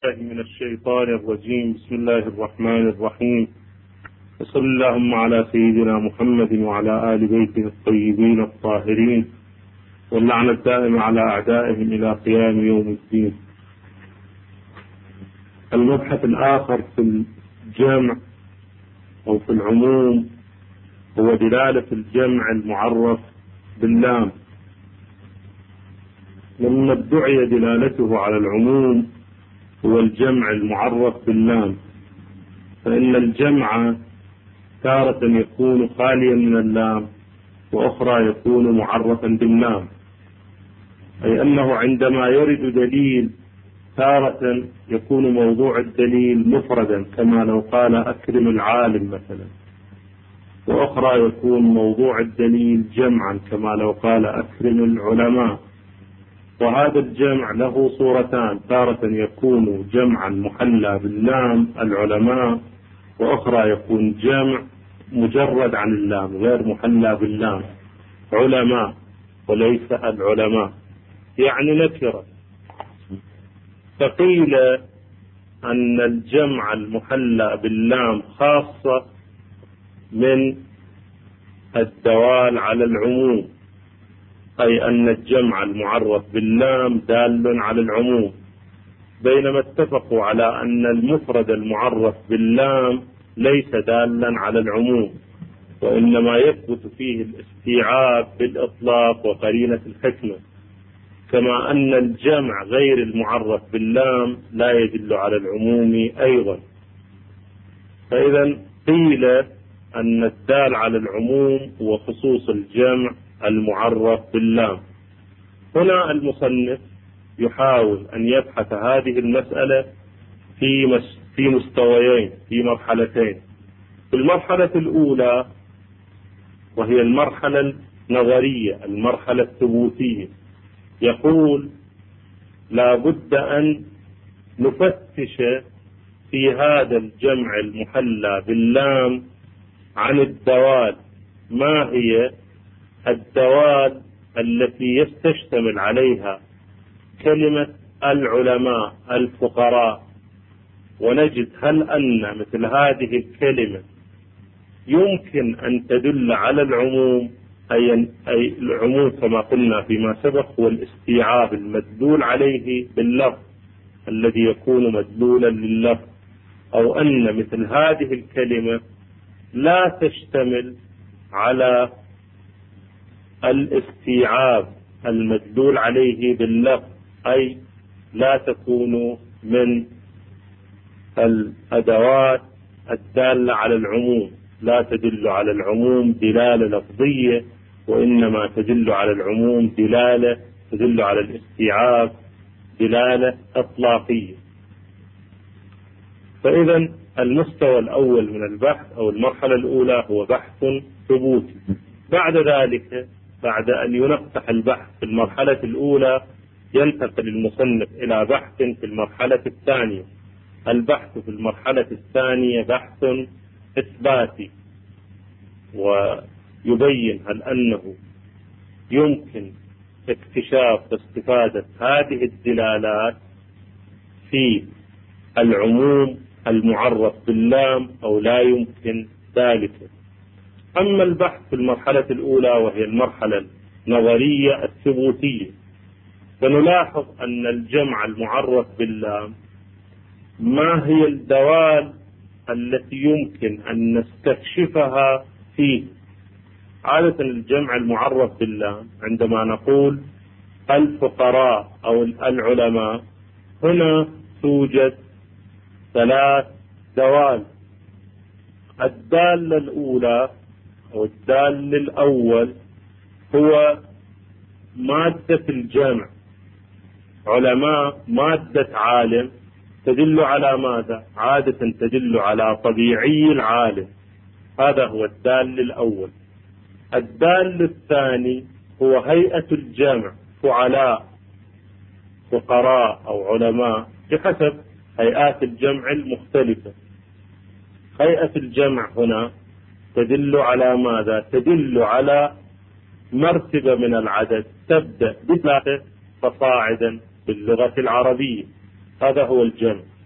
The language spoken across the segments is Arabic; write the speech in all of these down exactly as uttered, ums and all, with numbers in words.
من الشيطان الرجيم. بسم الله الرحمن الرحيم، وصل اللهم على سيدنا محمد وعلى آل بيته الطيبين الطاهرين، واللعنة الدائمة على أعدائهم إلى قيام يوم الدين. المبحث الآخر في الجمع أو في العموم هو دلالة الجمع المعرف باللام. لما ادعي دلالته على العموم هو الجمع المعرف باللام، فإن الجمع تارة يكون خاليا من اللام وأخرى يكون معرفا باللام، أي أنه عندما يرد دليل تارة يكون موضوع الدليل مفردا كما لو قال أكرم العالم مثلا، وأخرى يكون موضوع الدليل جمعا كما لو قال أكرم العلماء. وهذا الجمع له صورتان، تارة يكون جمعا محلى باللام العلماء، وأخرى يكون جمع مجرد عن اللام غير محلى باللام علماء وليس العلماء، يعني نكرة. فقيل أن الجمع المحلى باللام خاصة من الدوال على العموم، أي أن الجمع المعرف باللام دال على العموم، بينما اتفقوا على أن المفرد المعرف باللام ليس دالا على العموم، وإنما يثبت فيه الاستيعاب بالإطلاق وقرينة الحكمة، كما أن الجمع غير المعرف باللام لا يدل على العموم أيضا. فإذا قيل أن الدال على العموم هو خصوص الجمع المعرف باللام. هنا المصنف يحاول أن يبحث هذه المسألة في في مستويين، في مرحلتين. في المرحلة الأولى وهي المرحلة النظرية، المرحلة الثبوتية، يقول لا بد أن نفتش في هذا الجمع المحلى باللام عن الدوال، ما هي الدوال التي يستشتمل عليها كلمة العلماء الفقراء، ونجد هل أن مثل هذه الكلمة يمكن أن تدل على العموم، أي, أي العموم كما قلنا فيما سبق هو الاستيعاب المدلول عليه باللفظ الذي يكون مدلولا لللفظ، أو أن مثل هذه الكلمة لا تشتمل على الاستيعاب المدلول عليه باللفظ، أي لا تكون من الأدوات الدالة على العموم، لا تدل على العموم دلالة لفظية، وإنما تدل على العموم دلالة تدل على الاستيعاب دلالة إطلاقية. فإذا المستوى الأول من البحث أو المرحلة الأولى هو بحث ثبوتي. بعد ذلك، بعد أن ينقح البحث في المرحلة الأولى، ينتقل المصنف إلى بحث في المرحلة الثانية. البحث في المرحلة الثانية بحث إثباتي، ويبين هل أنه يمكن اكتشاف واستفادة هذه الدلالات في العموم المعرف باللام أو لا يمكن ذلك. أما البحث في المرحلة الأولى وهي المرحلة النظرية الثبوتية، فنلاحظ أن الجمع المعرف باللام ما هي الدوال التي يمكن أن نستكشفها فيه. عادة الجمع المعرف باللام عندما نقول الفقراء أو العلماء، هنا توجد ثلاث دوال. الدالة الأولى أو الدال الأول هو مادة الجمع، علماء مادة عالم، تدل على ماذا؟ عادة تدل على طبيعي العالم، هذا هو الدال الأول. الدال الثاني هو هيئة الجمع، فعلاء فقراء أو علماء بحسب هيئات الجمع المختلفة. هيئة الجمع هنا تدل على ماذا؟ تدل على مرتبة من العدد تبدأ بثلاثة فصاعدا باللغة العربية، هذا هو الجمع.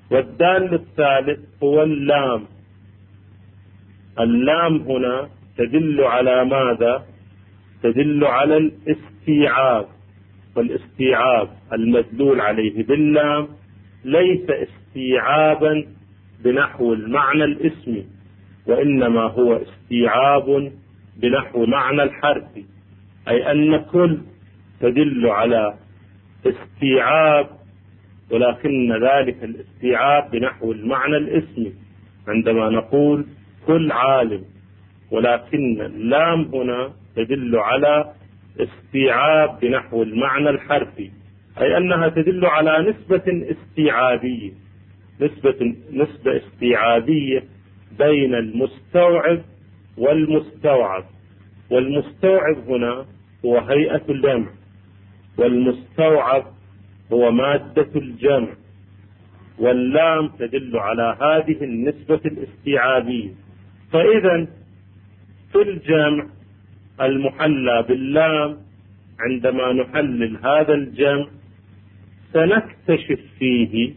والدال الثالث هو اللام. اللام هنا تدل على ماذا؟ تدل على الاستيعاب، والاستيعاب المدلول عليه باللام ليس استيعابا بنحو المعنى الاسمي، وإنما هو استيعاب بنحو معنى الحرفي، أي أن كل تدل على استيعاب، ولكن ذلك الاستيعاب بنحو المعنى الاسمي عندما نقول كل عالم، ولكن اللام هنا تدل على استيعاب بنحو المعنى الحرفي، أي أنها تدل على نسبة استيعابية، نسبة نسبة استيعابية بين المستوعب والمستوعب. والمستوعب هنا هو هيئة الجمع، والمستوعب هو مادة الجمع، واللام تدل على هذه النسبة الاستيعابية. فإذا في الجمع المحلى باللام عندما نحلل هذا الجمع سنكتشف فيه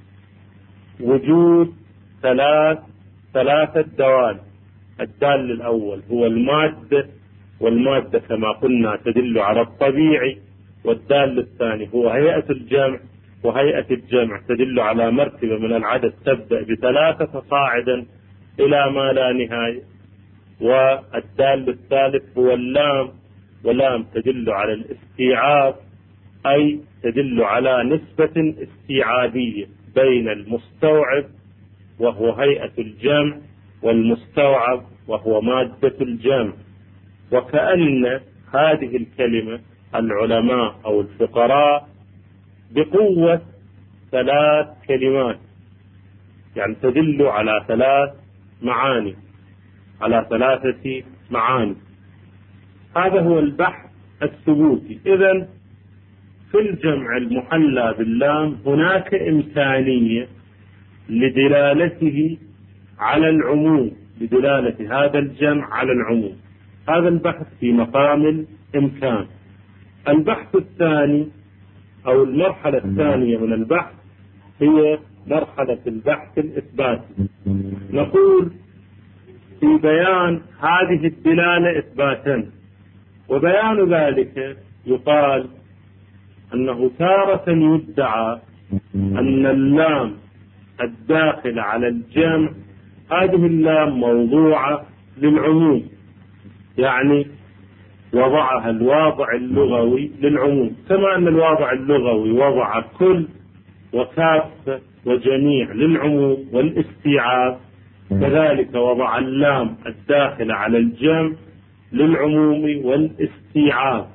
وجود ثلاث ثلاثة دوال. الدال الأول هو المادة، والمادة كما قلنا تدل على الطبيعي، والدال الثاني هو هيئة الجمع، وهيئة الجمع تدل على مرتبة من العدد تبدأ بثلاثة فصاعدا إلى ما لا نهاية، والدال الثالث هو اللام، ولام تدل على الاستيعاب، أي تدل على نسبة استيعابية بين المستوعب وهو هيئة الجمع والمستوعب وهو مادة الجمع. وكأن هذه الكلمة العلماء أو الفقراء بقوة ثلاث كلمات، يعني تدل على ثلاث معاني، على ثلاثة معاني. هذا هو البحث الثبوتي. إذن في الجمع المحلى باللام هناك إمكانية لدلالته على العموم، لدلالة هذا الجمع على العموم. هذا البحث في مقام الإمكان. البحث الثاني أو المرحلة الثانية من البحث هي مرحلة البحث الإثباتي. نقول في بيان هذه الدلالة إثباتا، وبيان ذلك يقال أنه تارة يدعى أن اللام الداخل على الجمع هذه اللام موضوعة للعموم، يعني وضعها الواضع اللغوي للعموم، كما أن الواضع اللغوي وضع كل وكافة وجميع للعموم والاستيعاب، كذلك وضع اللام الداخل على الجمع للعموم والاستيعاب.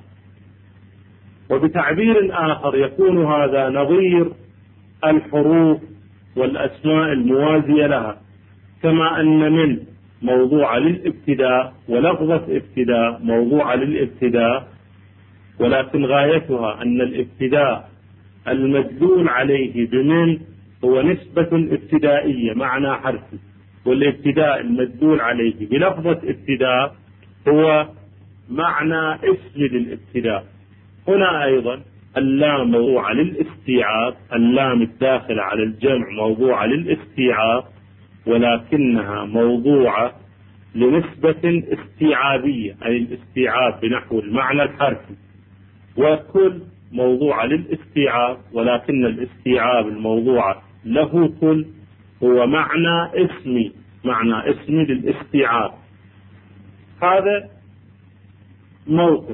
وبتعبير آخر يكون هذا نظير الحروف والأسماء الموازية لها، كما أن من موضوع للابتداء، ولفظة ابتداء موضوع للابتداء، ولكن غايتها أن الابتداء المدلول عليه بمن هو نسبة ابتدائية معنى حرفي، والابتداء المدلول عليه بلفظة ابتداء هو معنى اسم للابتداء. هنا أيضا اللام موضوعة للاستيعاب، اللام الداخلة على الجمع موضوعة للاستيعاب، ولكنها موضوعة لنسبة استيعابية، أي الاستيعاب بنحو المعنى الحرفي. وكل موضوعة للاستيعاب، ولكن الاستيعاب الموضوع له كل هو معنى اسمي، معنى اسمي للاستيعاب. هذا موقف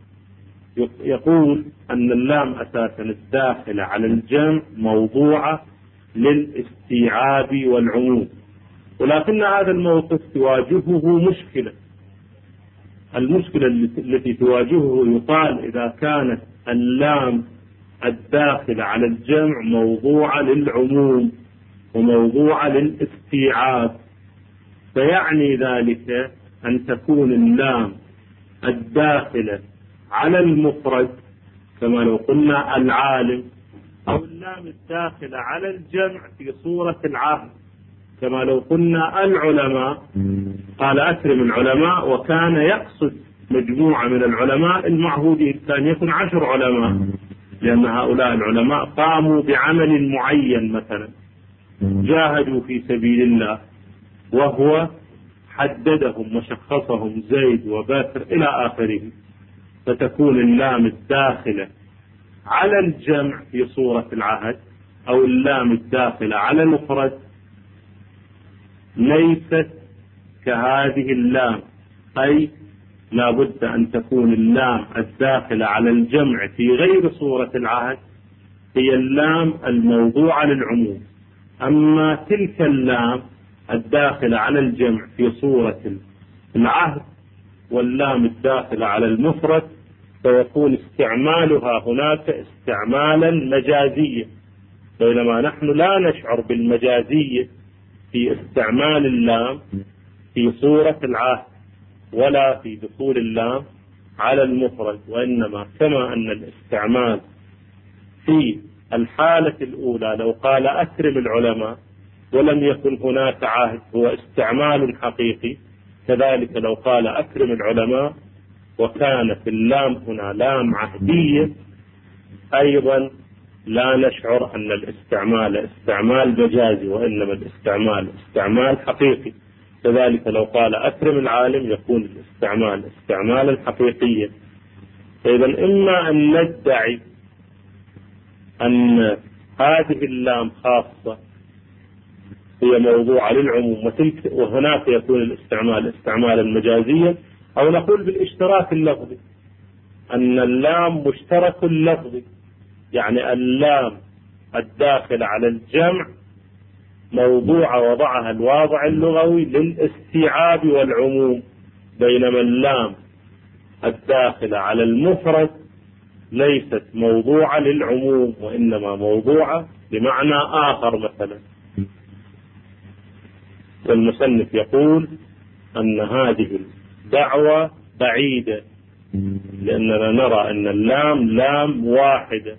يقول أن اللام أساسا الداخلة على الجمع موضوعة للاستيعاب والعموم، ولكن هذا الموقف تواجهه مشكلة. المشكلة التي تواجهه يقال إذا كانت اللام الداخلة على الجمع موضوعة للعموم وموضوعة للاستيعاب، فيعني ذلك أن تكون اللام الداخلة على المفرد كما لو قلنا العالم، أو اللام الداخلة على الجمع في صورة العهد كما لو قلنا العلماء. قال أكرم العلماء، وكان يقصد مجموعة من العلماء المعهودين، كان يكون عشر علماء، لأن هؤلاء العلماء قاموا بعمل معين مثلا، جاهدوا في سبيل الله، وهو حددهم وشخصهم زيد وبكر إلى آخره، فتكون اللام الداخلة على الجمع في صورة العهد أو اللام الداخلة على المفرد ليست كهذه اللام، أي لا بد أن تكون اللام الداخلة على الجمع في غير صورة العهد هي اللام الموضوعة للعموم. أما تلك اللام الداخلة على الجمع في صورة العهد واللام الداخلة على المفرد فيكون استعمالها هناك استعمالا مجازيا، بينما نحن لا نشعر بالمجازية في استعمال اللام في صورة العهد ولا في دخول اللام على المفرد، وإنما كما أن الاستعمال في الحالة الأولى لو قال أكرم العلماء ولم يكن هناك عهد هو استعمال حقيقي، كذلك لو قال أكرم العلماء وكانت اللام هنا لام عهدية أيضا لا نشعر أن الاستعمال استعمال مجازي، وإنما الاستعمال استعمال حقيقي. كذلك لو قال أكرم العالم يكون الاستعمال استعمالا حقيقيا. إذن إما أن ندعي أن هذه اللام خاصة هي موضوعة للعموم وتلك وهناك يكون الاستعمال استعمالا مجازيا، أو نقول بالاشتراك اللفظي أن اللام مشترك اللفظي، يعني اللام الداخل على الجمع موضوع وضعها الواضع اللغوي للاستيعاب والعموم، بينما اللام الداخل على المفرد ليست موضوعة للعموم وإنما موضوعة بمعنى آخر مثلا. والمصنف يقول أن هذه الدعوة بعيدة، لأننا نرى أن اللام لام واحدة،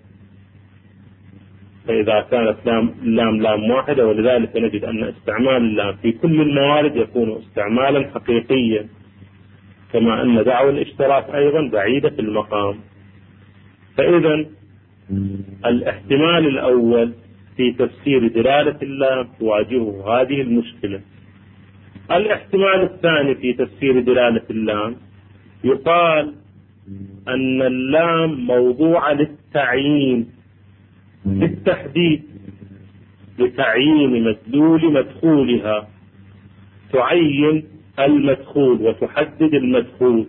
فإذا كانت لام لام لام واحدة، ولذلك نجد أن استعمال اللام في كل الموارد يكون استعمالا حقيقيا، كما أن دعوى الاشتراك أيضا بعيدة في المقام. فإذا الاحتمال الأول في تفسير دلالة اللام تواجهه هذه المشكلة. الاحتمال الثاني في تفسير دلالة اللام يقال أن اللام موضوعة للتعيين للتحديد، لتعيين مدلول مدخولها، تعين المدخول وتحدد المدخول.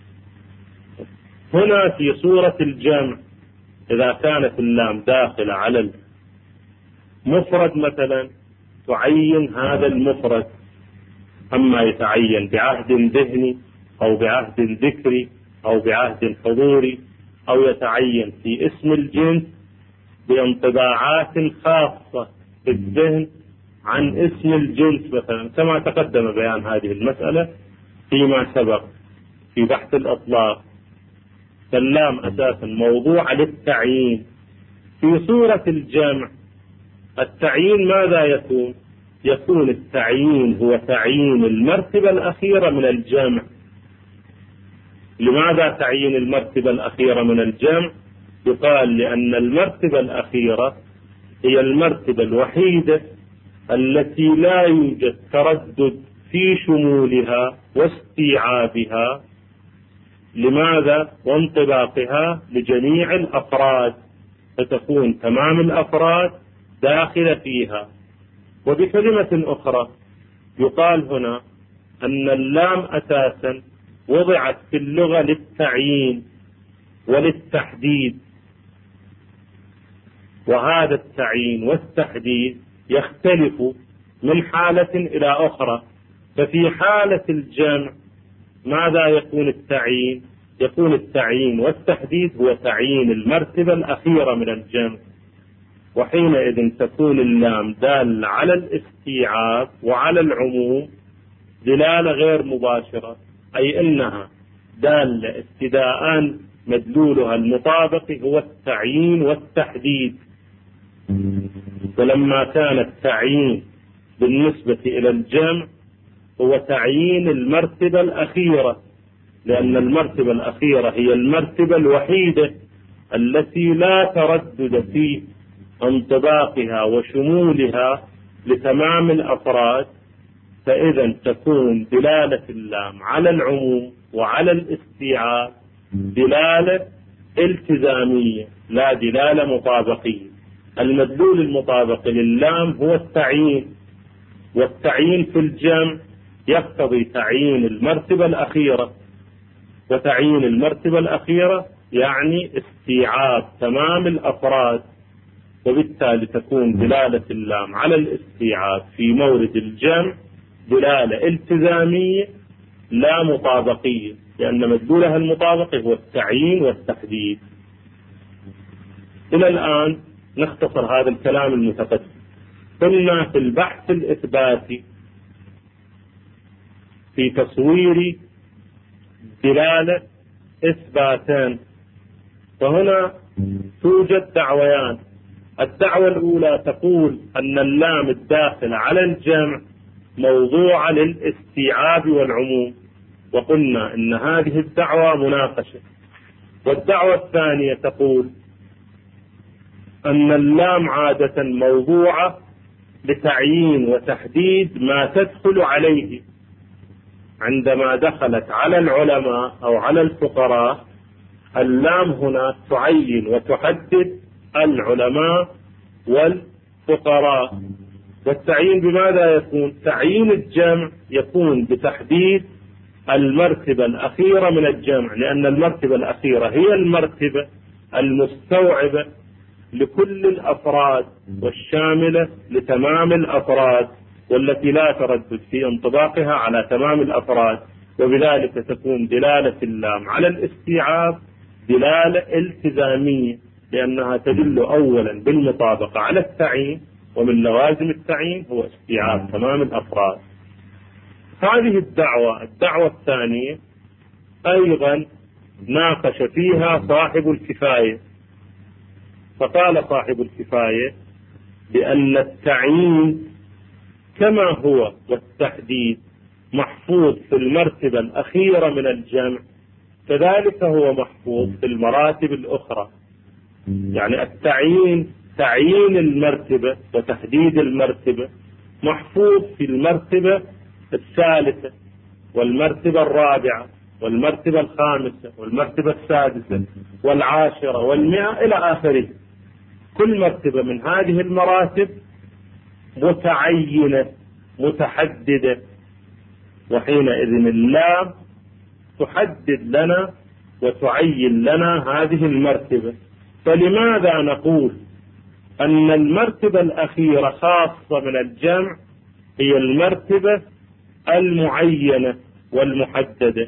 هنا في صورة الجمع إذا كانت اللام داخلة على المفرد مثلا تعين هذا المفرد، أما يتعين بعهد ذهني أو بعهد ذكري أو بعهد حضوري، أو يتعين في اسم الجنس بانطباعات خاصة في الذهن عن اسم الجنس مثلا، كما تقدم بيان هذه المسألة فيما سبق في بحث الأطلاق. فاللام أساسا موضوع للتعيين. في صورة الجمع التعيين ماذا يكون؟ يكون التعيين هو تعيين المرتبة الأخيرة من الجمع. لماذا تعيين المرتبة الأخيرة من الجمع؟ يقال لأن المرتبة الأخيرة هي المرتبة الوحيدة التي لا يوجد تردد في شمولها واستيعابها. لماذا؟ وانطباقها لجميع الأفراد، فتكون تمام الأفراد داخلة فيها. وبكلمة أخرى يقال هنا أن اللام أساسا وضعت في اللغة للتعيين وللتحديد، وهذا التعيين والتحديد يختلف من حالة إلى أخرى. ففي حالة الجمع ماذا يكون التعيين؟ يكون التعيين والتحديد هو تعيين المرتبة الأخيرة من الجمع، وحينئذ تكون اللام دالة على الاستيعاب وعلى العموم دلالة غير مباشرة، أي أنها دالة ابتداء مدلولها المطابق هو التعيين والتحديد. ولما كان التعيين بالنسبة إلى الجمع هو تعيين المرتبة الأخيرة، لأن المرتبة الأخيرة هي المرتبة الوحيدة التي لا تردد في انطباقها وشمولها لتمام الأفراد، فإذا تكون دلالة اللام على العموم وعلى الاستيعاب دلالة التزامية لا دلالة مطابقية. المدلول المطابق للام هو التعيين، والتعيين في الجمع يقتضي تعيين المرتبة الأخيرة، وتعيين المرتبة الأخيرة يعني استيعاب تمام الأفراد، وبالتالي تكون دلالة اللام على الاستيعاب في مورد الجمع دلالة التزامية لا مطابقية، لأن مدلولها المطابقي هو التعيين والتحديد. إلى الآن نختصر هذا الكلام المتقدم. قلنا في البحث الإثباتي في تصوير دلالة إثباتان، فهنا توجد دعويان. الدعوة الأولى تقول أن اللام الداخل على الجمع موضوعة للاستيعاب والعموم، وقلنا أن هذه الدعوة مناقشة. والدعوة الثانية تقول أن اللام عادة موضوعة لتعيين وتحديد ما تدخل عليه. عندما دخلت على العلماء أو على الفقراء، اللام هنا تعين وتحدد العلماء والفقراء. والتعيين بماذا يكون؟ تعيين الجمع يكون بتحديد المرتبة الأخيرة من الجمع، لأن المرتبة الأخيرة هي المرتبة المستوعبة لكل الأفراد والشاملة لتمام الأفراد، والتي لا تردد في انطباقها على تمام الأفراد. وبذلك تكون دلالة اللام على الاستيعاب دلالة التزامية، لأنها تدل أولا بالمطابقة على التعيين، ومن لوازم التعيين هو استيعاب تمام الأفراد. هذه الدعوة الدعوة الثانية أيضا ناقش فيها صاحب الكفاية، فقال صاحب الكفاية بأن التعيين كما هو والتحديد محفوظ في المرتبة الأخيرة من الجمع، كذلك هو محفوظ في المراتب الأخرى. يعني التعيين تعيين المرتبة وتحديد المرتبة محفوظ في المرتبة الثالثة والمرتبة الرابعة والمرتبة الخامسة والمرتبة السادسة والعاشرة والمئة إلى آخره. كل مرتبة من هذه المراتب متعينة متحددة، وحينئذ اللام تحدد لنا وتعين لنا هذه المرتبة. فلماذا نقول أن المرتبة الأخيرة خاصة من الجمع هي المرتبة المعينة والمحددة؟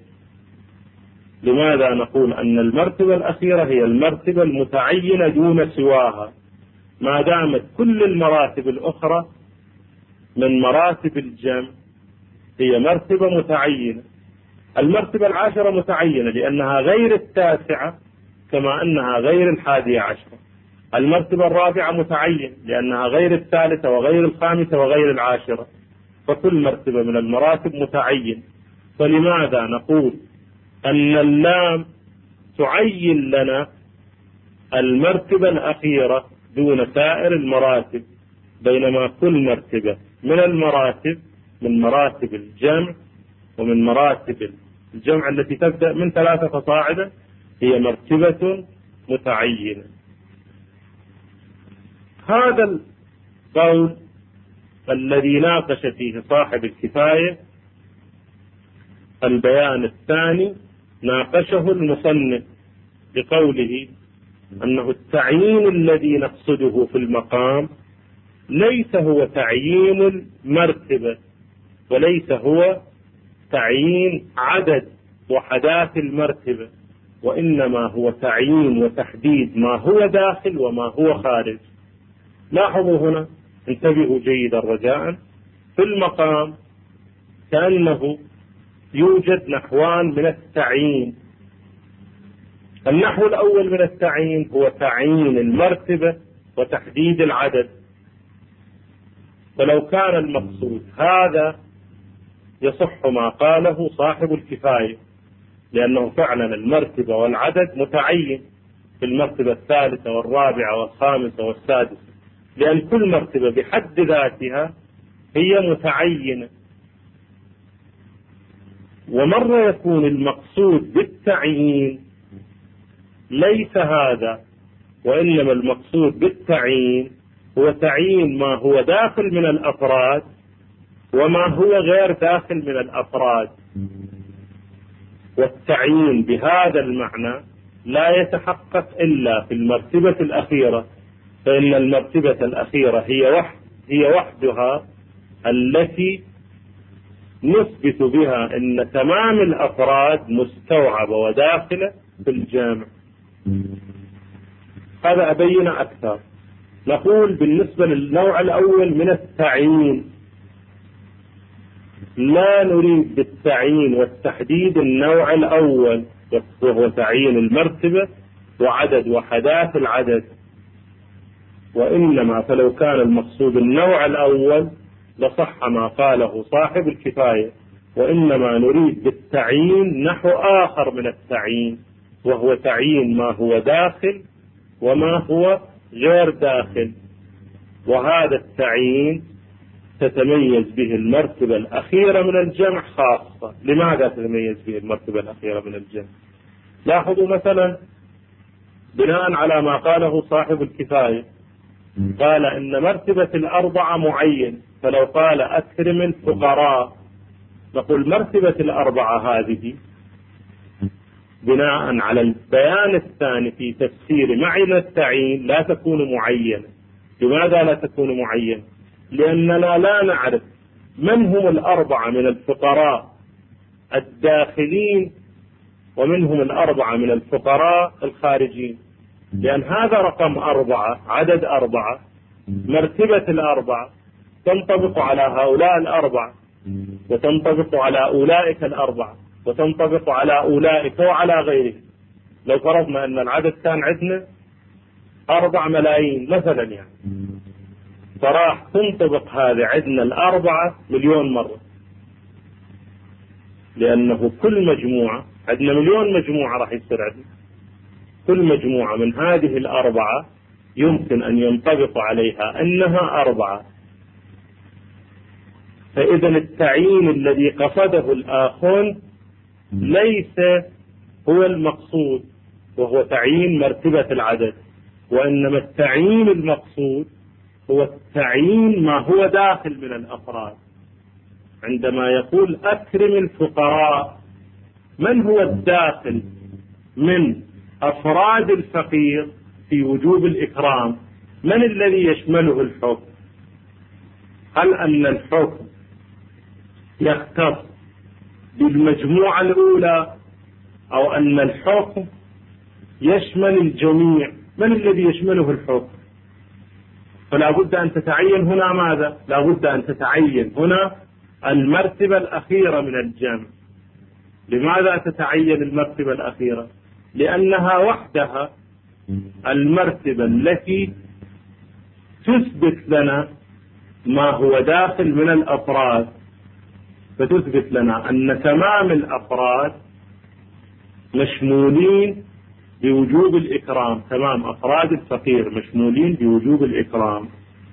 لماذا نقول أن المرتبة الأخيرة هي المرتبة المتعينة دون سواها، ما دامت كل المراتب الأخرى من مراتب الجمع هي مرتبة متعينة؟ المرتبة العاشرة متعينة لأنها غير التاسعة كما أنها غير الحادية عشرة. المرتبة الرابعة متعين لأنها غير الثالثة وغير الخامسة وغير العاشرة. فكل مرتبة من المراتب متعين. فلماذا نقول أن اللام تعين لنا المرتبة الأخيرة دون سائر المراتب، بينما كل مرتبة من المراتب من مراتب الجمع ومن مراتب الجمع التي تبدأ من ثلاثة فصاعدا هي مرتبة متعينة. هذا القول الذي ناقش فيه صاحب الكفاية البيان الثاني ناقشه المصنف بقوله أنه التعيين الذي نقصده في المقام ليس هو تعيين المرتبة، وليس هو تعيين عدد وحدات المرتبة، وإنما هو تعيين وتحديد ما هو داخل وما هو خارج. لاحظوا هنا، انتبهوا جيدا رجاء، في المقام كأنه يوجد نحوان من التعيين. النحو الأول من التعيين هو تعيين المرتبة وتحديد العدد. ولو كان المقصود هذا يصح ما قاله صاحب الكفاية، لأنه فعلا المرتبة والعدد متعين في المرتبة الثالثة والرابعة والخامسة والسادسة، لأن كل مرتبة بحد ذاتها هي متعينة. ومرة يكون المقصود بالتعيين ليس هذا، وإنما المقصود بالتعيين هو تعيين ما هو داخل من الأفراد وما هو غير داخل من الأفراد. والتعيين بهذا المعنى لا يتحقق إلا في المرتبة الأخيرة، فإن المرتبة الأخيرة هي وحد هي وحدها التي نثبت بها أن تمام الأفراد مستوعبة وداخلة في الجامع. هذا أبين أكثر. نقول بالنسبة للنوع الأول من التعيين لا نريد بالتعيين والتحديد النوع الأول وهو تعيين المرتبة وعدد وحدات العدد، وإنما فلو كان المقصود النوع الأول لصح ما قاله صاحب الكفاية، وإنما نريد بالتعيين نحو آخر من التعيين، وهو تعيين ما هو داخل وما هو غير داخل. وهذا التعيين تتميز به المرتبة الأخيرة من الجمع خاصة. لماذا تتميز به المرتبة الأخيرة من الجمع؟ لاحظوا مثلا بناء على ما قاله صاحب الكفاية، قال إن مرتبة الأربعة معين، فلو قال أكرم الفقراء نقول مرتبة الأربعة هذه بناء على البيان الثاني في تفسير معنى التعيين لا تكون معينة. لماذا لا تكون معينة؟ لأننا لا نعرف من هم الأربعة من الفقراء الداخلين ومنهم الأربعة من الفقراء الخارجين، لأن هذا رقم أربعة، عدد أربعة، مرتبة الأربعة تنطبق على هؤلاء الأربعة وتنطبق على أولئك الأربعة وتنطبق على أولئك وعلى غيرهم. لو فرضنا أن العدد كان عندنا أربع ملايين مثلا يعني، فراح تنطبق هذه عندنا الأربعة مليون مرة، لأنه كل مجموعة عندنا مليون مجموعة راح يصير عندنا، كل مجموعة من هذه الأربعة يمكن أن ينطبق عليها أنها أربعة. فإذا التعيين الذي قصده الآخرون ليس هو المقصود وهو تعيين مرتبة العدد، وإنما التعيين المقصود هو التعيين ما هو داخل من الأفراد. عندما يقول أكرم الفقراء، من هو الداخل من أفراد الفقير في وجوب الإكرام؟ من الذي يشمله الحكم؟ هل أن الحكم يختص بالمجموعة الأولى أو أن الحكم يشمل الجميع؟ من الذي يشمله الحكم؟ فلا بد أن تتعين هنا ماذا؟ لا بد أن تتعين هنا المرتبة الأخيرة من الجمع. لماذا تتعين المرتبة الأخيرة؟ لأنها وحدها المرتبة التي تثبت لنا ما هو داخل من الأفراد، فتثبت لنا أن تمام الأفراد مشمولين بوجوب الإكرام، تمام أفراد الفقير مشمولين بوجوب الإكرام.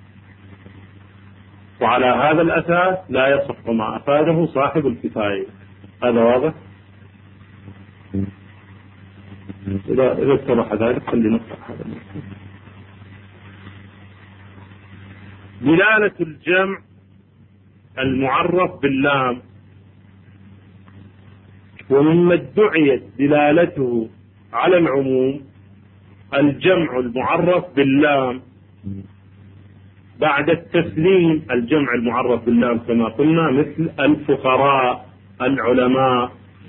وعلى هذا الأساس لا يصح ما أفاده صاحب الكفاية. هذا واضح؟ إذا إذا اتضح ذلك خلينا نفتح هذا الموضوع. دلالة الجمع المعرف باللام، ومما ادعيت دلالته على العموم الجمع المعرف باللام بعد التسليم. الجمع المعرف باللام كما قلنا مثل الفقراء، العلماء،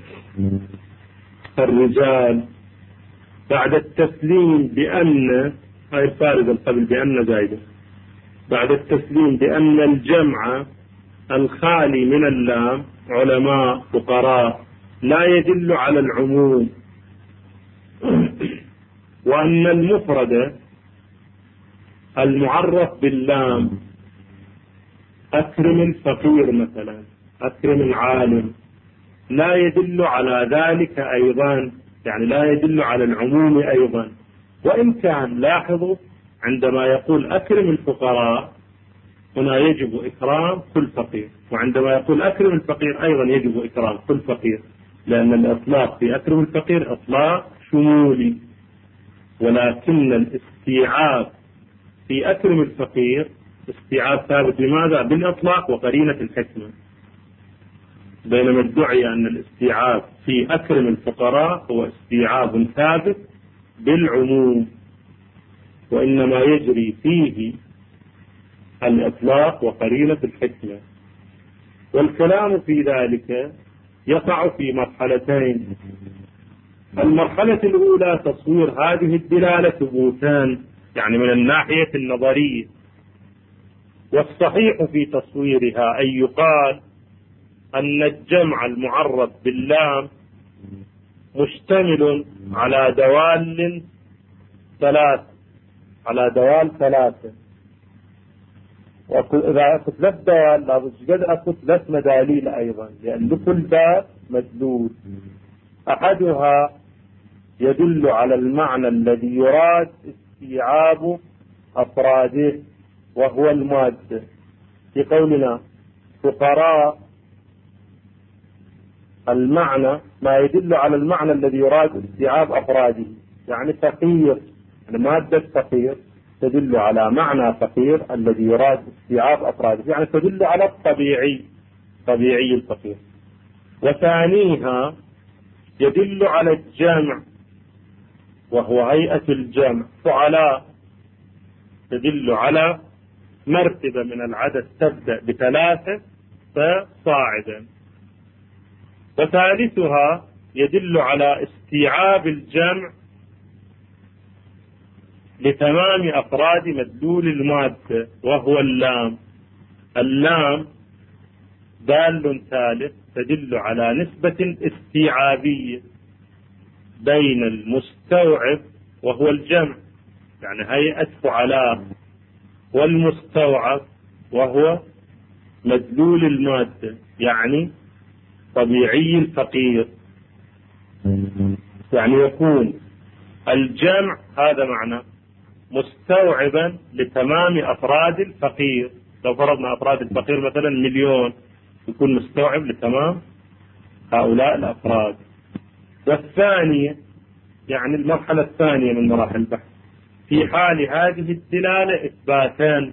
الرجال، بعد التسليم بأن هاي الفارقة قبل بأن زايدة، بعد التسليم بأن الجمع الخالي من اللام علماء فقراء لا يدل على العموم، وأن المفرد المعرف باللام أكرم الفقير مثلا، أكرم العالم، لا يدل على ذلك أيضا، يعني لا يدل على العموم أيضا. وإن كان لاحظوا عندما يقول أكرم الفقراء هنا يجب إكرام كل فقير، وعندما يقول أكرم الفقير أيضا يجب إكرام كل فقير، لأن الإطلاق في أكرم الفقير إطلاق شمولي، ولكن الاستيعاب في أكرم الفقير استيعاب ثابت. لماذا؟ بالإطلاق وقرينة الحكمة، بينما ادعي أن الاستيعاب في أكرم الفقراء هو استيعاب ثابت بالعموم، وإنما يجري فيه الإطلاق وقرينة الحكمة. والكلام في ذلك يقع في مرحلتين. المرحلة الأولى تصوير هذه الدلالة ثبوتان، يعني من الناحية النظرية، والصحيح في تصويرها أن يقال أن الجمع المعرب باللام مشتمل على دوال ثلاث على دوال ثلاثة. وإذا أخذ ثلاث دوال لابد أخذ ثلاث مداليل أيضا، لأن لكل باب مدلول. أحدها يدل على المعنى الذي يراد استيعاب أفراده وهو المادة، في قولنا فقراء المعنى ما يدل على المعنى الذي يراد استيعاب أفراده، يعني فقير، المادة فقير تدل على معنى فقير الذي يراد استيعاب أفراده، يعني تدل على الطبيعي، طبيعي الفقير. وثانيها يدل على الجمع وهو هيئة الجمع، فعلاء تدل على مرتبة من العدد تبدأ بثلاثة فصاعدا. وثالثها يدل على استيعاب الجمع لتمام أفراد مدلول المادة وهو اللام. اللام دال ثالث تدل على نسبة استيعابية بين المستوعب وهو الجمع، يعني هيئة فعلاء، والمستوعب وهو مدلول المادة، يعني طبيعي الفقير. يعني يكون الجمع هذا معنى مستوعبا لتمام أفراد الفقير. لو فرضنا أفراد الفقير مثلا مليون، يكون مستوعب لتمام هؤلاء الأفراد. والثانية يعني المرحلة الثانية من مراحل البحث، في حال هذه الدلالة إثباتان.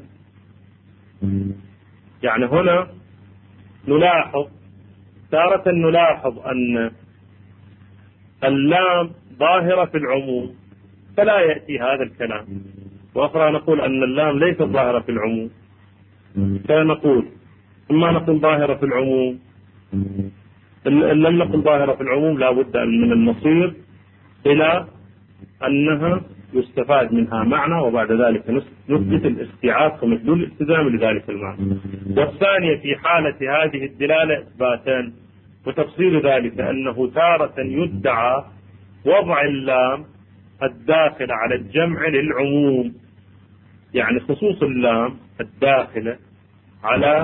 يعني هنا نلاحظ تارة نلاحظ أن اللام ظاهرة في العموم فلا يأتي هذا الكلام، وأخرى نقول أن اللام ليست ظاهرة في العموم، فنقول إما نقول ظاهرة في العموم، إن لم نقل ظاهرة في العموم لا بد من المصير إلى أنها يستفاد منها معنى، وبعد ذلك نثبت الاستيعاب كمدلول الالتزام لذلك المعنى. والثانية في حالة هذه الدلالة إثباتان، وتفصيل ذلك أنه تارة يدعى وضع اللام الداخل على الجمع للعموم، يعني خصوص اللام الداخلة على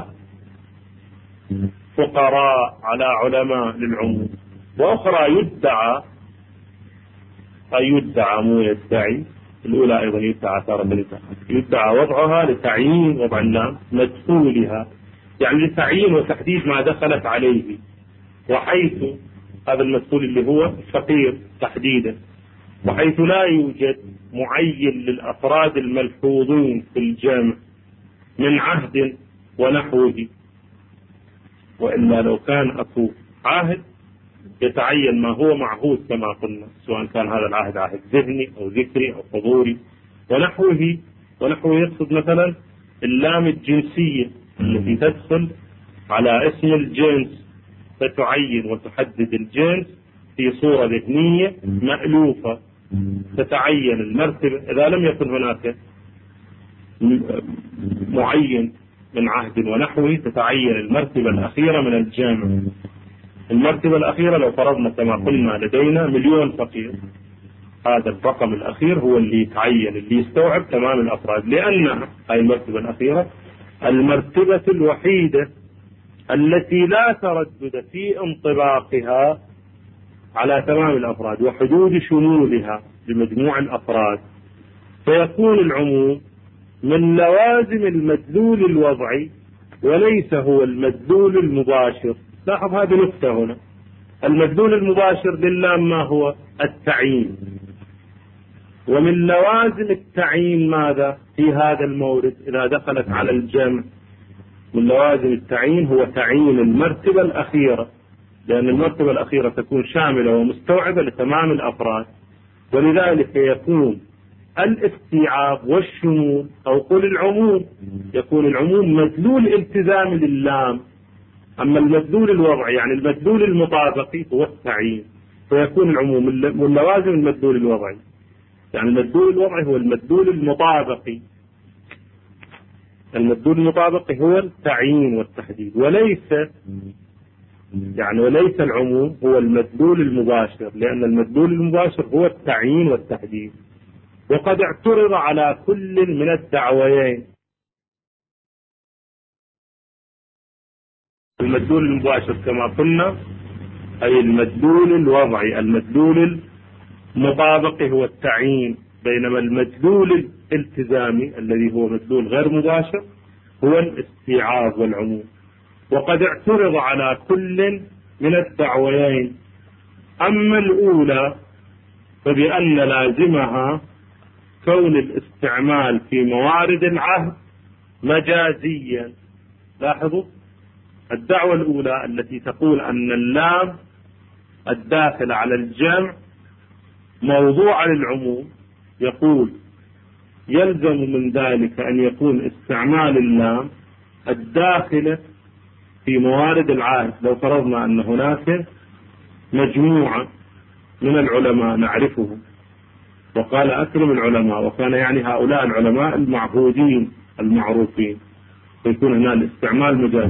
فقراء على علماء للعموم. وأخرى يدعى أي يدعى مو يدعي، الأولى أيضا يدعى تارة يدعى وضعها لتعيين وضع اللام مدخولها، يعني لتعيين وتحديد ما دخلت عليه، وحيث هذا المدخول اللي هو الفقير تحديدا، وحيث لا يوجد معين للأفراد الملحوظين في الجمع من عهد ونحوه، وإلا لو كان أكو عهد يتعين ما هو معهود كما قلنا، سواء كان هذا العهد عهد ذهني أو ذكري أو حضوري ونحوه. ونحوه يقصد مثلا اللام الجنسية التي تدخل على اسم الجنس فتعين وتحدد الجنس في صورة ذهنية مألوفة، تتعين المرتبة إذا لم يكن هناك معين من عهد ونحوه، تتعين المرتبة الأخيرة من الجامع. المرتبة الأخيرة لو فرضنا كما قلنا لدينا مليون فقير، هذا الرقم الأخير هو اللي يتعين اللي يستوعب تمام الأفراد، لأنها هاي المرتبة الأخيرة المرتبة الوحيدة التي لا تردد في انطباقها على تمام الأفراد وحدود شمولها لمجموع الأفراد، فيكون العموم من لوازم المدلول الوضعي وليس هو المدلول المباشر. لاحظ هذه نقطة هنا. المدلول المباشر للام ما هو؟ التعيين. ومن لوازم التعيين ماذا في هذا المورد إذا دخلت على الجمع؟ من لوازم التعيين هو تعيين المرتبة الأخيرة، لأن المرتبة الأخيرة تكون شاملة ومستوعبة لتمام الأفراد، ولذلك يكون الاستيعاب والشمول أو قل العموم، يكون العموم مدلول التزام للام. أما المدلول الوضعي يعني المدلول المطابقي هو التعيين، فيكون العموم من لوازم المدلول الوضعي. يعني المدلول الوضعي هو المدلول المطابقي، المدلول المطابقي هو التعيين والتحديد، وليس يعني وليس العموم هو المدلول المباشر، لأن المدلول المباشر هو التعيين والتحديد. وقد اعترض على كل من الدعويين. المدلول المباشر كما قلنا أي المدلول الوضعي، المدلول المطابقي هو التعيين، بينما المدلول الالتزامي الذي هو مدلول غير مباشر هو الاستيعاب والعموم. وقد اعترض على كل من الدعويين. أما الأولى فبأن لازمها كون الاستعمال في موارد العهد مجازيا. لاحظوا الدعوة الأولى التي تقول أن اللام الداخل على الجمع موضوع للعموم، يقول يلزم من ذلك أن يكون استعمال اللام الداخلة في موارد العهد. لو فرضنا أن هناك مجموعة من العلماء نعرفهم، وقال أكرم العلماء، وكان يعني هؤلاء العلماء المعهودين المعروفين، فيكون هنا الاستعمال مجازي.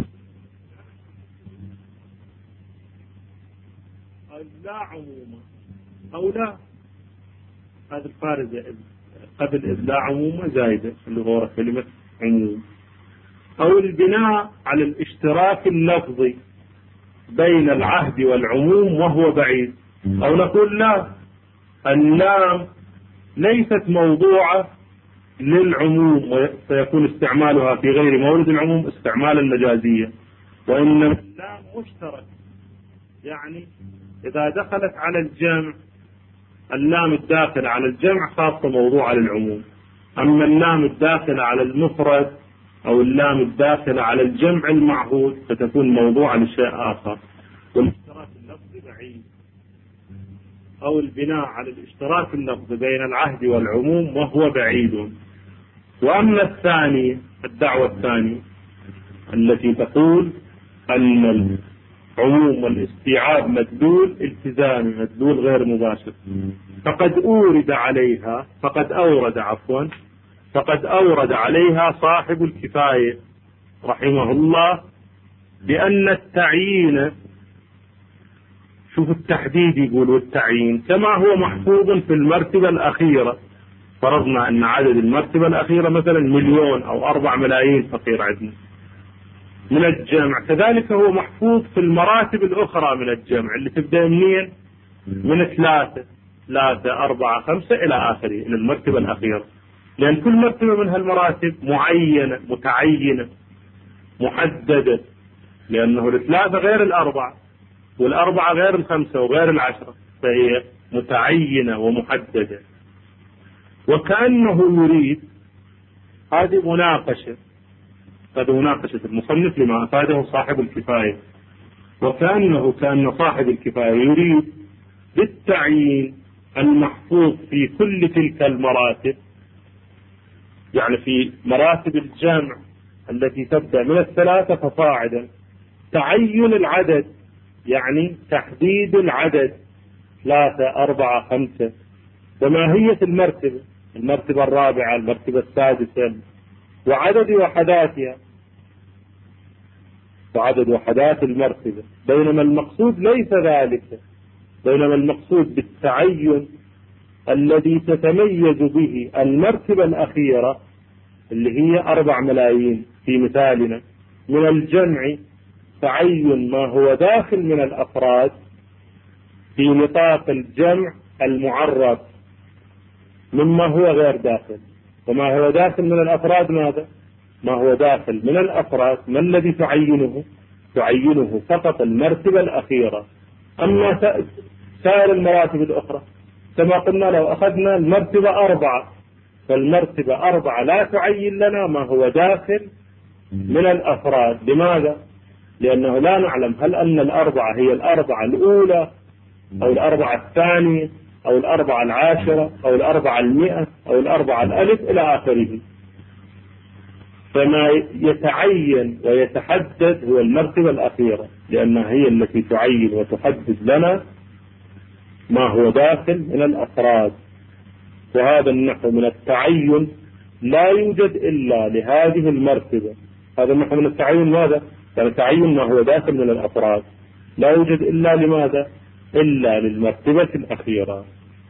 لا عموما أو لا، هذا الفارزة قبل إذ لا عموما زايدة اللي هو كلمة عموم، أو البناء على الاشتراك اللفظي بين العهد والعموم وهو بعيد، أو نقول لا، اللام ليست موضوعة للعموم وسيكون استعمالها في غير مورد العموم استعمالا مجازيا، وإنما اللام مشترك، يعني إذا دخلت على الجمع اللام الداخلة على الجمع خاصة موضوعة للعموم، أما اللام الداخلة على المفرد أو اللام الداخلة على الجمع المعهود فتكون موضوعة لشيء آخر، والاشتراك اللفظي بعيد. أو البناء على الاشتراك اللفظي بين العهد والعموم وهو بعيد. وأما الثاني، الدعوة الثانية التي تقول أن العموم والاستيعاب مدلول التزامي مدلول غير مباشر، فقد أورد عليها فقد أورد عفوا فقد أورد عليها صاحب الكفاية رحمه الله بأن التعيين، شوف التحديد يقول والتعيين كما هو محفوظ في المرتبة الأخيرة. فرضنا أن عدد المرتبة الأخيرة مثلا مليون أو أربع ملايين فقير عندنا من الجمع، كذلك هو محفوظ في المراتب الأخرى من الجمع اللي تبدأ منين؟ من ثلاثة ثلاثة أربعة خمسة إلى آخره إلى المرتبة الأخيرة، لأن كل مرتبة من هالمراتب معينة متعينة محددة، لأنه الثلاثة غير الأربعة والأربعة غير الخمسة وغير العشرة، فهي متعينة ومحددة. وكأنه يريد، هذه مناقشة هذه مناقشة المصنف لما أفاده صاحب الكفاية، وكأنه كأن صاحب الكفاية يريد بالتعيين المحفوظ في كل تلك المراتب، يعني في مراتب الجمع التي تبدأ من الثلاثة فصاعدا، تعين العدد يعني تحديد العدد ثلاثة أربعة خمسة، وماهية المرتبة المرتبة الرابعة المرتبة السادسة، وعدد وحداتها وعدد وحدات المرتبة. بينما المقصود ليس ذلك، بينما المقصود بالتعين الذي تتميز به المرتبة الأخيرة اللي هي أربع ملايين في مثالنا من الجمع، تعين ما هو داخل من الأفراد في نطاق الجمع المعرف مما هو غير داخل. وما هو داخل من الأفراد ماذا؟ ما هو داخل من الأفراد ما الذي تعينه؟ تعينه فقط المرتبة الأخيرة. أما سائر المراتب الأخرى كما قلنا لو أخذنا المرتبة أربعة، فالمرتبة أربعة لا تعين لنا ما هو داخل من الأفراد. لماذا؟ لأنه لا نعلم هل أن الأربعة هي الأربعة الأولى أو الأربعة الثانية أو الأربعة العاشرة أو الأربعة المئة أو الأربعة الألف إلى آخره. فما يتعين ويتحدد هو المرتبة الأخيرة، لأنها هي التي تعين وتحدد لنا ما هو داخل من الأفراد. وهذا النحو من التعين لا يوجد إلا لهذه المرتبة. هذا النحو من التعين ماذا؟ يعني تعين ما هو داخل من الأفراد لا يوجد إلا لماذا؟ إلا للمرتبة الأخيرة.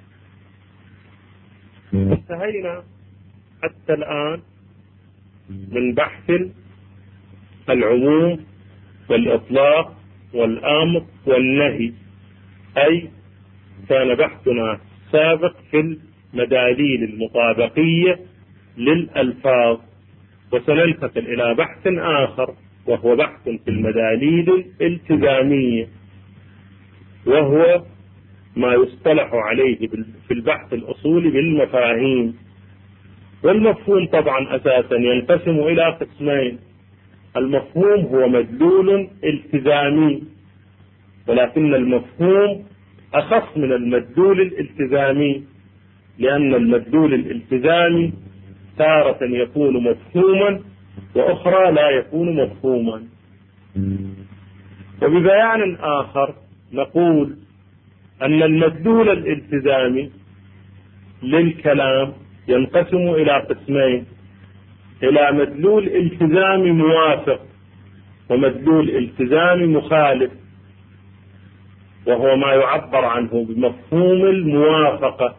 انتهينا حتى الآن من بحث العموم والإطلاق والأمر والنهي، أي كان بحثنا سابق في المداليل المطابقية للألفاظ، وسننتقل إلى بحث آخر وهو بحث في المداليل الالتزامية، وهو ما يصطلح عليه في البحث الأصولي بالمفاهيم. والمفهوم طبعا أساسا ينقسم إلى قسمين. المفهوم هو مدلول التزامي، ولكن المفهوم أخص من المدلول الالتزامي، لأن المدلول الالتزامي تارة يكون مفهوما وأخرى لا يكون مفهوما. وببيان آخر نقول أن المدلول الالتزامي للكلام ينقسم إلى قسمين: إلى مدلول التزامي موافق ومدلول التزامي مخالف، وهو ما يعبر عنه بمفهوم الموافقة.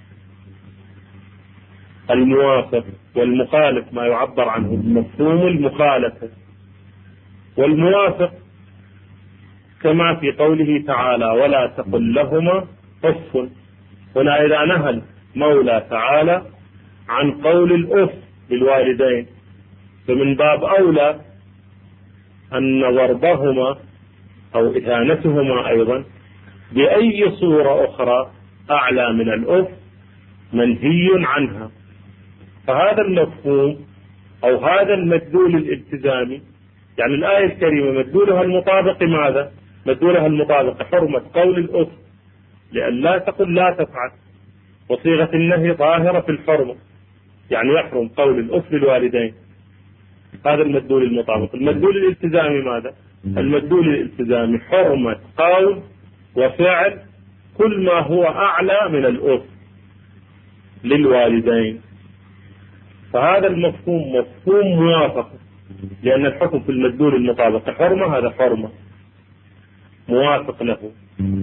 الموافق والمخالف ما يعبر عنه بمفهوم المخالفة. والموافق كما في قوله تعالى: ولا تقل لهما أف. هنا إذا نهى المولى تعالى عن قول الأف بالوالدين، فمن باب أولى أن ضربهما أو إهانتهما أيضا بأي صورة أخرى أعلى من الأف منهي عنها. فهذا المفهوم أو هذا المدلول الالتزامي، يعني الآية الكريمة مدلولها المطابق ماذا؟ مدلولها المطابق حرمة قول الأف، لأن لا تقل لا تفعل، وصيغة النهي ظاهرة في الحرمة، يعني يحرم قول الأف للوالدين. هذا المدلول المطابق. المدلول الالتزامي ماذا؟ المدلول الالتزامي حرمة قول وفعل كل ما هو أعلى من الأف للوالدين. فهذا المفهوم مفهوم موافق، لأن الحكم في المدلول المطابق حرمة، هذا حرمة موافق له.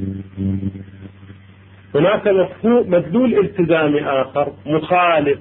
هناك مفهوم مدلول التزامي آخر مخالف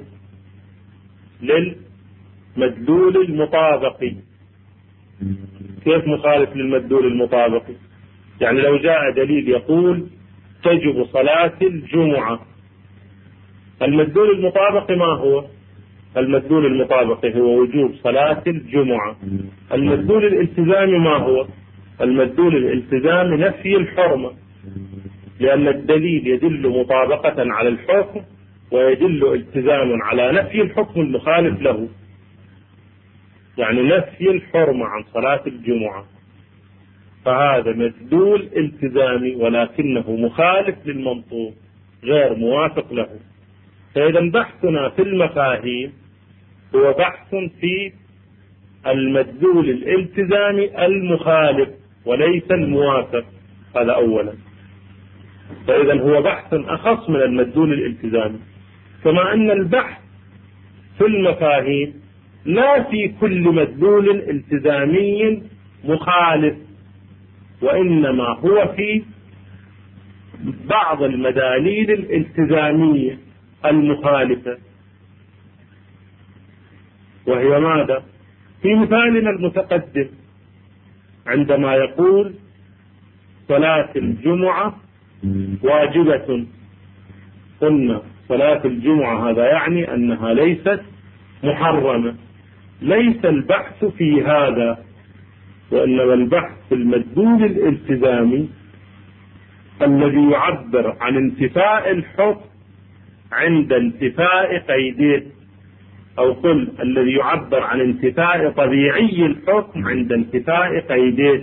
للمدلول المطابقي. كيف مخالف للمدلول المطابقي؟ يعني لو جاء دليل يقول تجب صلاة الجمعة، المدلول المطابقي ما هو؟ المدلول المطابقي هو وجوب صلاة الجمعة. المدلول الالتزامي ما هو؟ المدلول الالتزامي نفي الحرمة، لأن الدليل يدل مطابقة على الحكم ويدل التزاما على نفي الحكم المخالف له، يعني نفي الحرمة عن صلاة الجمعة. فهذا مدلول التزامي ولكنه مخالف للمنطوق غير موافق له. فإذا بحثنا في المفاهيم هو بحث في المدلول الالتزامي المخالف وليس الموافق، هذا أولا. فإذا هو بحث أخص من المدلول الالتزامي. كما أن البحث في المفاهيم لا في كل مدلول التزامي مخالف، وإنما هو في بعض المداليل الالتزامية المخالفة. وهي ماذا؟ في مثالنا المتقدم عندما يقول صلاة الجمعة واجبة، قلنا صلاة الجمعة هذا يعني أنها ليست محرمة. ليس البحث في هذا، وإنما البحث في المدلول الالتزامي الذي يعبر عن انتفاء الحكم عند انتفاء قيده، أو قل الذي يعبر عن انتفاء طبيعي الحكم عند انتفاء قيده،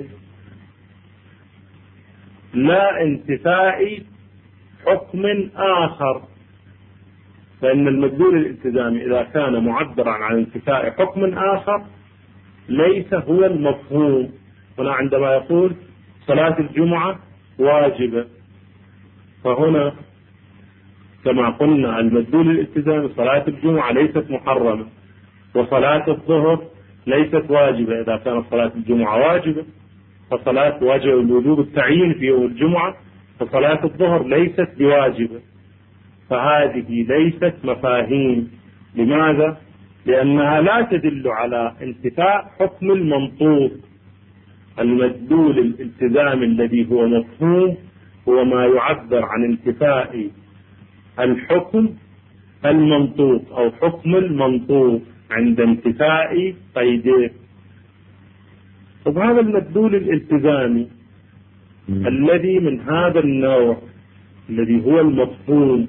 لا انتفاء حكم آخر. فإن المدلول الالتزامي إذا كان معبرا عن انتفاء حكم آخر ليس هو المفهوم. هنا عندما يقول صلاة الجمعة واجبة، فهنا كما قلنا المدلول الالتزامي صلاة الجمعة ليست محرمة، وصلاة الظهر ليست واجبة. إذا كانت صلاة الجمعة واجبة فصلاة واجب الوجوب التعيين في يوم الجمعة، فصلاة الظهر ليست بواجبة. فهذه ليست مفاهيم. لماذا؟ لأنها لا تدل على انتفاء حكم المنطوق. المدلول الالتزامي الذي هو مفهوم هو ما يعبر عن انتفاء الحكم المنطوق أو حكم المنطوق عند انتفاء قيده. وهذا المدلول الالتزامي الذي من هذا النوع الذي هو المفهوم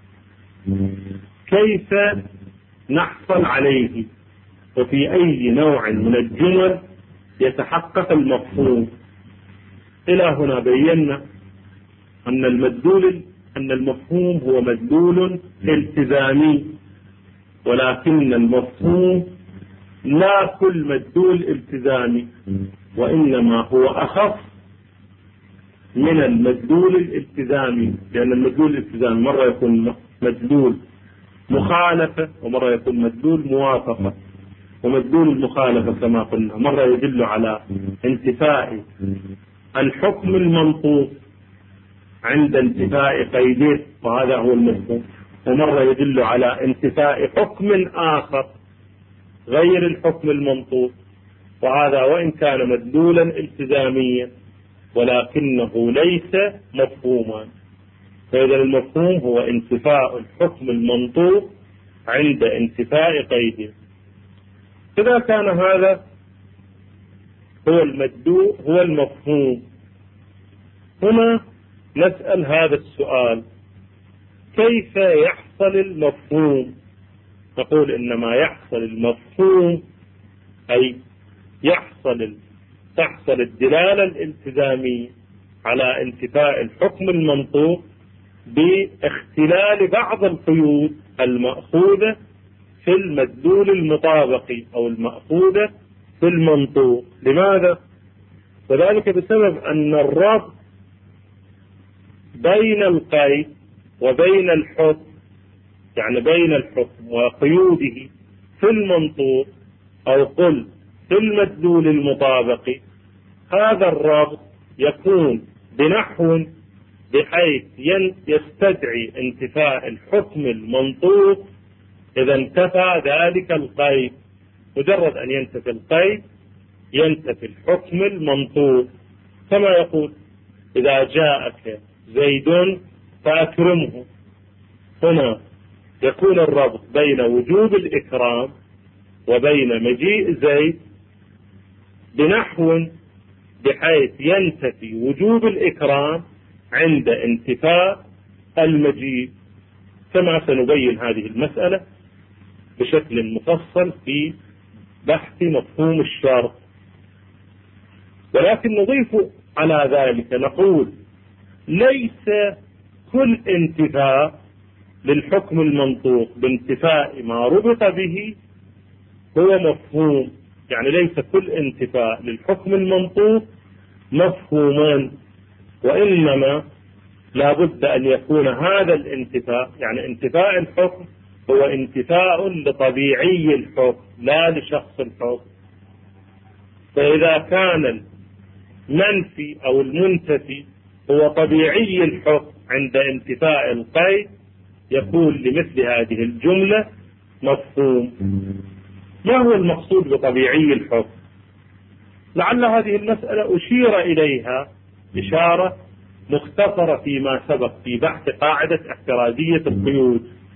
كيف نحصل عليه، وفي أي نوع من الجمل يتحقق المفهوم؟ إلى هنا بينا أن المدلول أن المفهوم هو مدلول التزامي، ولكن المفهوم لا كل مدلول التزامي، وإنما هو أخف من المدلول الالتزامي. لأن المدلول الالتزامي مرة يكون مدلول مخالفة، ومرة يكون مدلول موافقة. ومدلول المخالفة كما قلنا مرة يدل على انتفاء الحكم المنطوق عند انتفاء قيده، وهذا هو المفهوم، ومرة يدل على انتفاء حكم آخر غير الحكم المنطوق، وهذا وإن كان مدلولا التزاميا ولكنه ليس مفهوما. فإذا المفهوم هو انتفاء الحكم المنطوق عند انتفاء قيده. إذا كان هذا هو المدلول هو المفهوم، هنا نسأل هذا السؤال: كيف يحصل المفهوم؟ نقول إنما يحصل المفهوم أي يحصل تحصل الدلالة الالتزامية على انتفاء الحكم المنطوق باختلال بعض القيود المأخوذة في المدلول المطابقي أو المأخوذة في المنطوق. لماذا؟ وذلك بسبب أن الربط بين القيد وبين الحكم، يعني بين الحكم وقيوده في المنطوق أو قل في المدلول المطابقي، هذا الربط يكون بنحو بحيث يستدعي انتفاء الحكم المنطوق إذا انتفى ذلك القيد. مجرد أن ينتفي القيد ينتفي الحكم المنطوق، كما يقول: إذا جاءك زيد فأكرمه. هنا يكون الربط بين وجوب الإكرام وبين مجيء زيد بنحو بحيث ينتفي وجوب الإكرام عند انتفاء المجيء، كما سنبين هذه المسألة بشكل مفصل في بحث مفهوم الشرط. ولكن نضيف على ذلك نقول: ليس كل انتفاء للحكم المنطوق بانتفاء ما ربط به هو مفهوم. يعني ليس كل انتفاء للحكم المنطوق مفهوما، وإنما لا بد أن يكون هذا الانتفاء، يعني انتفاء الحكم، هو انتفاء لطبيعي الحكم لا لشخص الحكم. فإذا كان المنفي أو المنتفي هو طبيعي الحكم عند انتفاء القيد يكون لمثل هذه الجملة مفهوم. ما هو المقصود بطبيعي الحكم؟ لعل هذه المسألة أشير إليها إشارة مختصرة فيما سبق في بحث قاعدة احترازية القيود.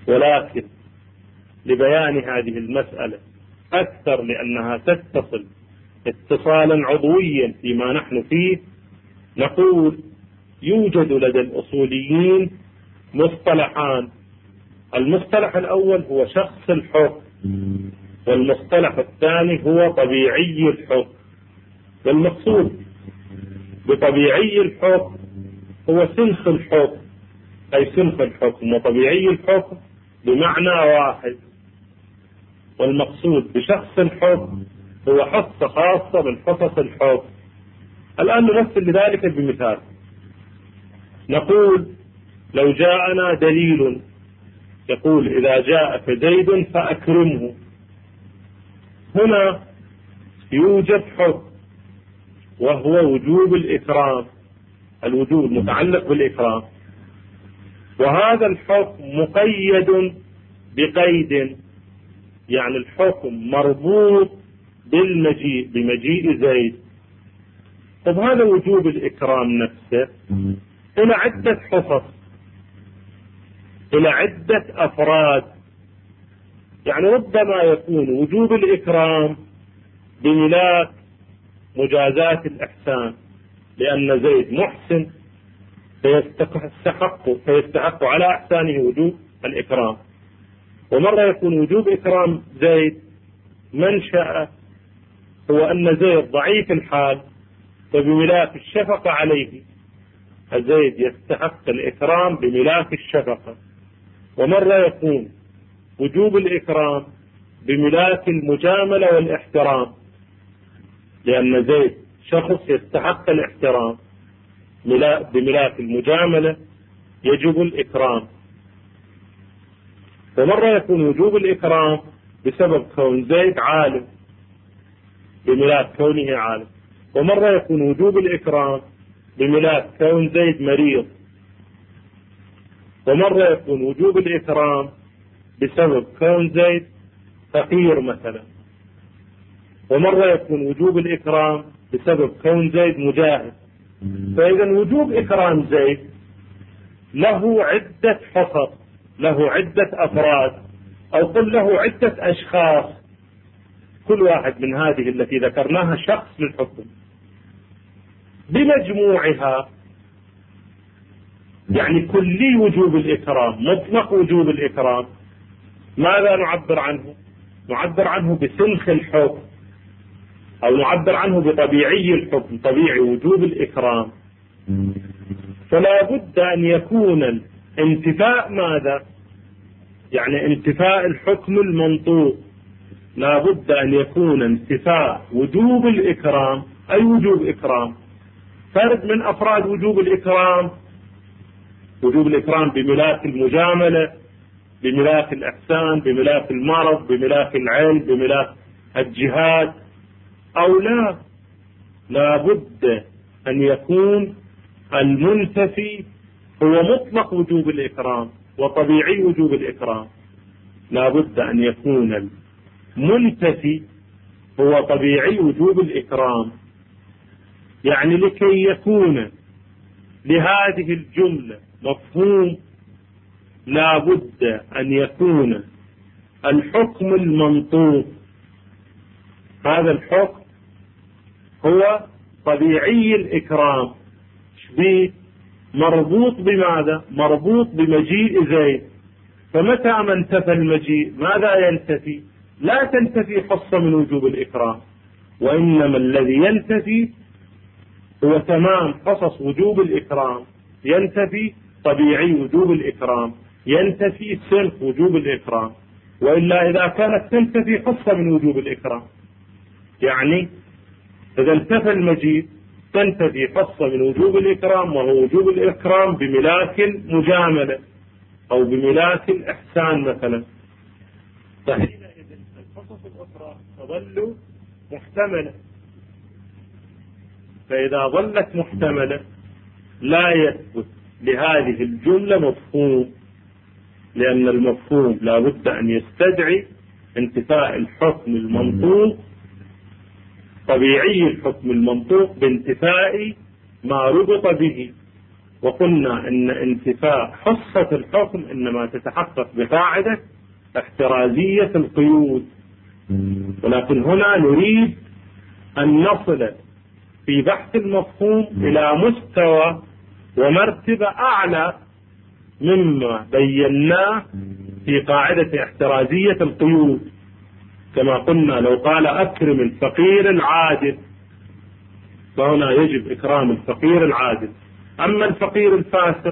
ولكن لبيان هذه المسألة أكثر لأنها تتصل اتصالا عضويا فيما نحن فيه، نقول يوجد لدى الأصوليين مصطلحان. المصطلح الأول هو شخص الحكم، والمصطلح الثاني هو طبيعي الحكم. والمقصود بطبيعي الحكم هو سنخ الحكم، أي سنخ الحكم، وطبيعي الحكم بمعنى واحد. والمقصود بشخص الحكم هو حصة خاصة من حصص الحكم. الآن نمثل لذلك بمثال، نقول لو جاءنا دليل يقول إذا جاءك زيد فأكرمه، هنا يوجد حكم وهو وجوب الإكرام، الوجوب متعلق بالإكرام، وهذا الحكم مقيد بقيد، يعني الحكم مربوط بالمجيء بمجيء زيد. طب هذا وجوب الإكرام نفسه إلى عدة حصص، إلى عدة أفراد. يعني ربما يكون وجوب الإكرام بملاك مجازات الإحسان، لأن زيد محسن فيستحق فيستحق على إحسانه وجوب الإكرام. ومرة يكون وجوب إكرام زيد منشأ هو أن زيد ضعيف الحال، فبملاك الشفقة عليه زيد يستحق الإكرام بملاك الشفقة. ومرة يكون وجوب الإكرام بملاك المجاملة والاحترام، لأن زيد شخص يستحق الاحترام، بملاك المجاملة يجب الإكرام. ومرة يكون وجوب الإكرام بسبب كون زيد عالم، بملاك كونه عالم. ومرة يكون وجوب الإكرام بملاك كون زيد مريض. ومرة يكون وجوب الإكرام بسبب كون زيد فقير مثلا. ومرة يكون وجوب الإكرام بسبب كون زيد مجاهد. فإذا وجوب إكرام زيد له عدة حصص، له عدة أفراد، أو قل له عدة أشخاص، كل واحد من هذه التي ذكرناها شخص للحكم. بمجموعها يعني كلي وجوب الإكرام، مطلق وجوب الإكرام، ماذا نعبر عنه؟ نعبر عنه بسنخ الحكم، أو نعبر عنه بطبيعي الحكم، طبيعي وجوب الإكرام. فلا بد أن يكون انتفاء ماذا؟ يعني انتفاء الحكم المنطوق، لا بد أن يكون انتفاء وجوب الإكرام، أي وجوب إكرام. فرد من أفراد وجوب الإكرام، وجوب الإكرام بملاك المجاملة، بملاك الإحسان، بملاك المرض، بملاك العلم، بملاك الجهاد، أو لا، لا بد أن يكون المنتفي هو مطلق وجوب الإكرام وطبيعي وجوب الإكرام. لا بد أن يكون المنتفي هو طبيعي وجوب الإكرام. يعني لكي يكون لهذه الجملة مفهوم لا بد أن يكون الحكم المنطوق، هذا الحكم هو طبيعي الإكرام، شبيه مربوط بماذا؟ مربوط بمجيء زيد. فمتى ما انتفى المجيء ماذا ينتفي؟ لا تنتفي حصة من وجوب الإكرام، وإنما الذي ينتفي هو تمام حصص وجوب الإكرام، ينتفي طبيعي وجوب الإكرام، ينتفي سلف وجوب الإكرام. وإلا إذا كانت تنتفي حصة من وجوب الإكرام، يعني إذا انتفى المجيء تنتفي حصة من وجوب الإكرام، وهو وجوب الإكرام بملاك المجاملة أو بملاك الإحسان مثلا. فحينئذ الحصص الأخرى تظل محتملة. فإذا ظلت محتملة لا يثبت لهذه الجملة مفهوم، لأن المفهوم لا بد أن يستدعي انتفاء الحكم المنطوق، طبيعي الحكم المنطوق بانتفاء ما ربط به. وقلنا إن انتفاء حصة الحكم إنما تتحقق بقاعدة احترازية القيود، ولكن هنا نريد أن نصل في بحث المفهوم إلى مستوى ومرتبة أعلى مما بيناه في قاعدة احترازية القيود. كما قلنا لو قال أكرم الفقير العادل، فهنا يجب إكرام الفقير العادل. أما الفقير الفاسق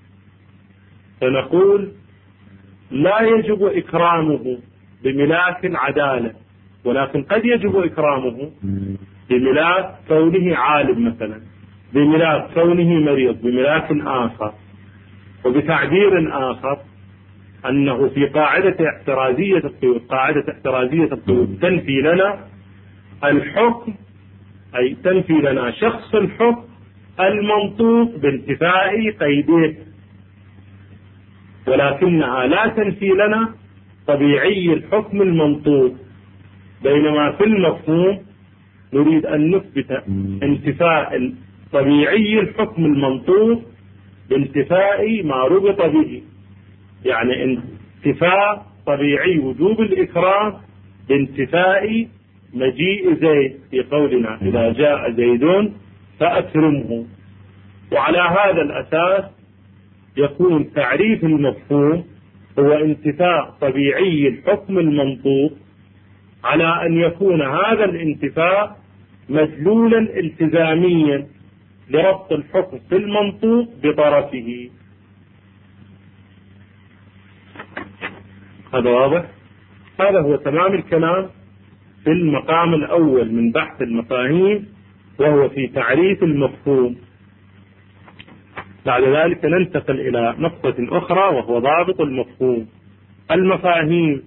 فنقول لا يجب إكرامه بملاك العدالة، ولكن قد يجب إكرامه بملاك كونه عالم مثلا، بملاك كونه مريض، بملاك آخر. وبتعبير آخر أنه في قاعدة احترازية القيود، قاعدة احترازية القيود تنفي لنا الحكم، أي تنفي لنا شخص الحكم المنطوق بانتفاء قيده، ولكنها لا تنفي لنا طبيعي الحكم المنطوق. بينما في المفهوم نريد أن نثبت انتفاء طبيعي الحكم المنطوق بانتفاء ما ربط به، يعني انتفاء طبيعي وجوب الإكرام بانتفاء مجيء زيد في قولنا إذا جاء زيد فأكرمه. وعلى هذا الأساس يكون تعريف المفهوم هو انتفاء طبيعي الحكم المنطوق على أن يكون هذا الانتفاء مدلولا التزاميا لربط الحكم في المنطوق بطرفه. هذا واضح؟ هذا هو تمام الكلام في المقام الأول من بحث المفاهيم، وهو في تعريف المفهوم. بعد ذلك ننتقل إلى نقطة أخرى وهو ضابط المفهوم. المفاهيم.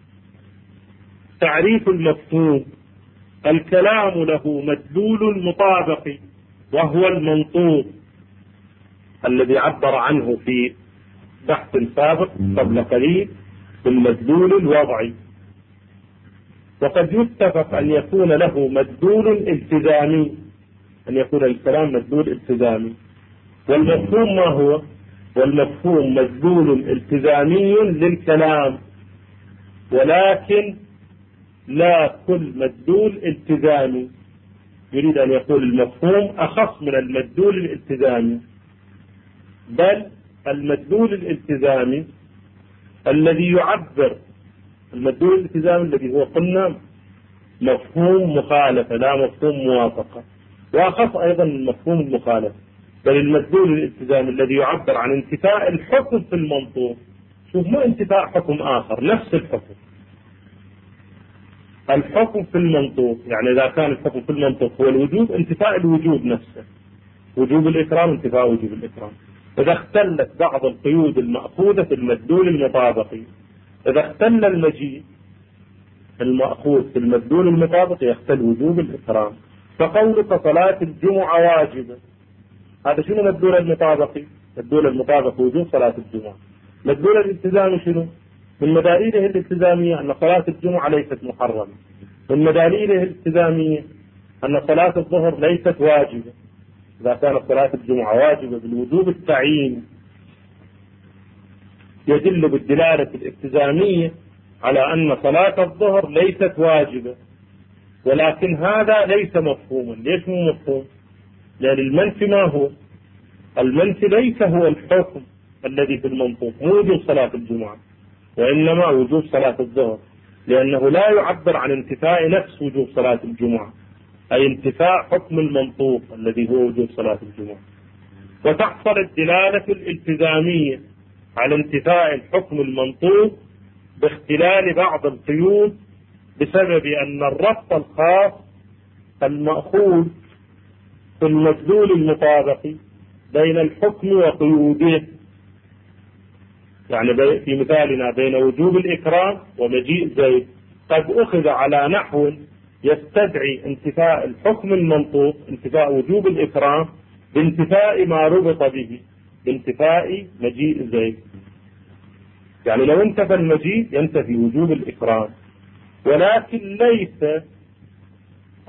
تعريف المفهوم: الكلام له مدلول مطابق وهو المنطوق الذي عبر عنه في بحث سابق قبل قليل بالمدلول الوضعي. وقد يتفق أن يكون له مدلول التزامي، أن يكون الكلام مدلول التزامي. والمفهوم ما هو؟ والمفهوم مدلول التزامي للكلام، ولكن لا كل مدلول التزامي. يريد أن يقول المفهوم أخص من المدلول الالتزامي، بل المدلول الالتزامي الذي يعبر، المدلول الالتزامي الذي هو قلنا مفهوم مخالفة لا مفهوم موافقة، وأخص أيضا مفهوم المخالفة، بل المدلول الالتزامي الذي يعبر عن انتفاء الحكم في المنطوق. شوف، مو انتفاء حكم آخر، نفس الحكم، الحكم في المنطوق. يعني إذا كان الحكم في المنطوق هو الوجوب، انتفاء الوجوب نفسه، وجوب الإكرام انتفاء وجوب الإكرام. إذا اختلت بعض القيود المأخوذة في المدلول المطابقي، إذا اختل المجيء المأخوذ في المدلول المطابقي يختل وجوب الإكرام. فقولك صلاة الجمعة واجبة، هذا شنو مدلول المطابقي؟ مدلول المطابق وجوب صلاة الجمعة. مدلول الالتزامي شنو؟ من مداليله الالتزامية أن صلاة الجمعة ليست محرمة. من مداليله الالتزامية أن صلاة الظهر ليست واجبة. إذا كانت صلاة الجمعة واجبة بالوجوب التعيين يدل بالدلالة الالتزامية على أن صلاة الظهر ليست واجبة. ولكن هذا ليس مفهوما. ليش مو مفهوم؟ لأن المنفي ما هو؟ المنفي ليس هو الحكم الذي في المنطوق، مو وجوب صلاة الجمعة، وإنما وجوب صلاة الظهر، لأنه لا يعبر عن انتفاء نفس وجوب صلاة الجمعة، أي انتفاء حكم المنطوق الذي هو وجوب صلاة الجمعة. وتحصل الدلالة الالتزامية على انتفاء الحكم المنطوق باختلال بعض القيود بسبب أن الربط الخاص المأخوذ في المدلول المطابقي بين الحكم وقيوده، يعني في مثالنا بين وجوب الإكرام ومجيء زيد، قد أخذ على نحو يستدعي انتفاء الحكم المنطوق، انتفاء وجوب الإكرام بانتفاء ما ربط به، بانتفاء مجيء زيد. يعني لو انتفى المجيء ينتفي وجوب الإكرام، ولكن ليس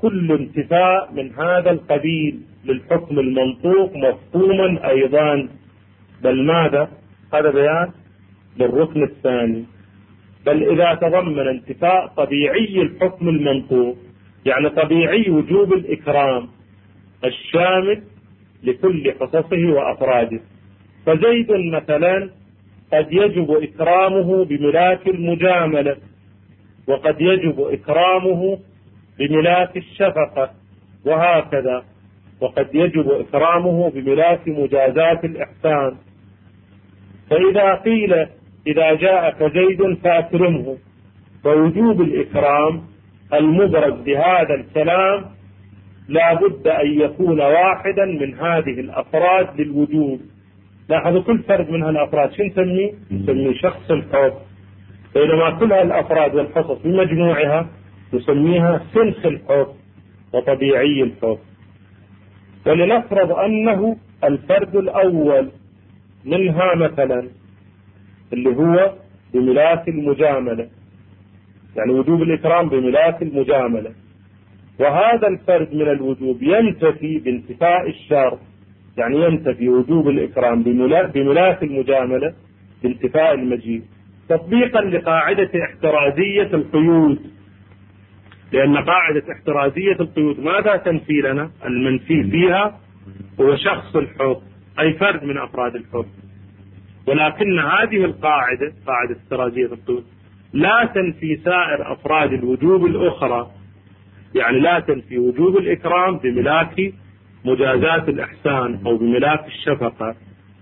كل انتفاء من هذا القبيل للحكم المنطوق مفهوما أيضا. بل ماذا؟ هذا بيان للركن الثاني. بل إذا تضمن انتفاء طبيعي الحكم المنطوق، يعني طبيعي وجوب الإكرام الشامل لكل قصصه وأفراده. فزيد مثلا قد يجب إكرامه بملاك المجاملة، وقد يجب إكرامه بملاك الشفقة، وهكذا. وقد يجب إكرامه بملاك مجازات الإحسان. فإذا قيل إذا جاءك زيد فأكرمه، فوجوب الإكرام المبرز بهذا الكلام لا بد أن يكون واحدا من هذه الأفراد للوجوب. لاحظوا كل فرد من هالأفراد شو نسميه؟ نسميه شخص الحكم. بينما كل هالأفراد والحصص بمجموعها نسميها سنخ الحكم وطبيعي الحكم. ولنفرض أنه الفرد الأول منها مثلا اللي هو بملاك المجاملة، يعني وجوب الإكرام بملاك المجاملة، وهذا الفرد من الوجوب ينتفي بانتفاء الشرط، يعني ينتفي وجوب الإكرام بملاك المجاملة بانتفاء المجيء، تطبيقا لقاعدة احترازية القيود. لأن قاعدة احترازية القيود ماذا تنفي لنا؟ المنفي فيها هو شخص الحكم، أي فرد من أفراد الحكم. ولكن هذه القاعدة، قاعدة احترازية القيود، لا تنفي سائر أفراد الوجوب الأخرى، يعني لا تنفي وجوب الإكرام بملاك مجازات الإحسان أو بملاك الشفقة،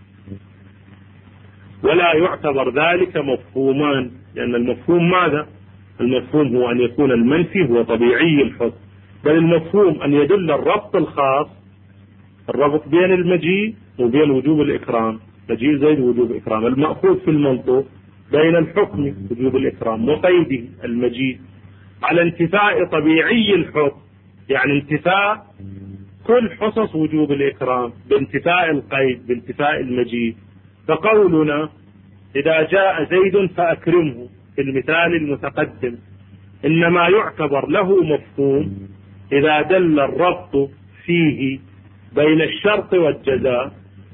ولا يعتبر ذلك مفهومان. لأن المفهوم ماذا؟ المفهوم هو أن يكون المنفي هو طبيعي الحكم، بل المفهوم أن يدل الربط الخاص، الربط بين المجيء وبين وجوب الإكرام، مجيء زيد وجوب إكرام، المأخوذ في المنطوق بين الحكم وجوب الإكرام وقيده المجيء، على انتفاء طبيعي الحكم، يعني انتفاء كل حصص وجوب الإكرام بانتفاء القيد بانتفاء المجيء. فقولنا إذا جاء زيد فأكرمه في المثال المتقدم إنما يعتبر له مفهوم إذا دل الربط فيه بين الشرط والجزاء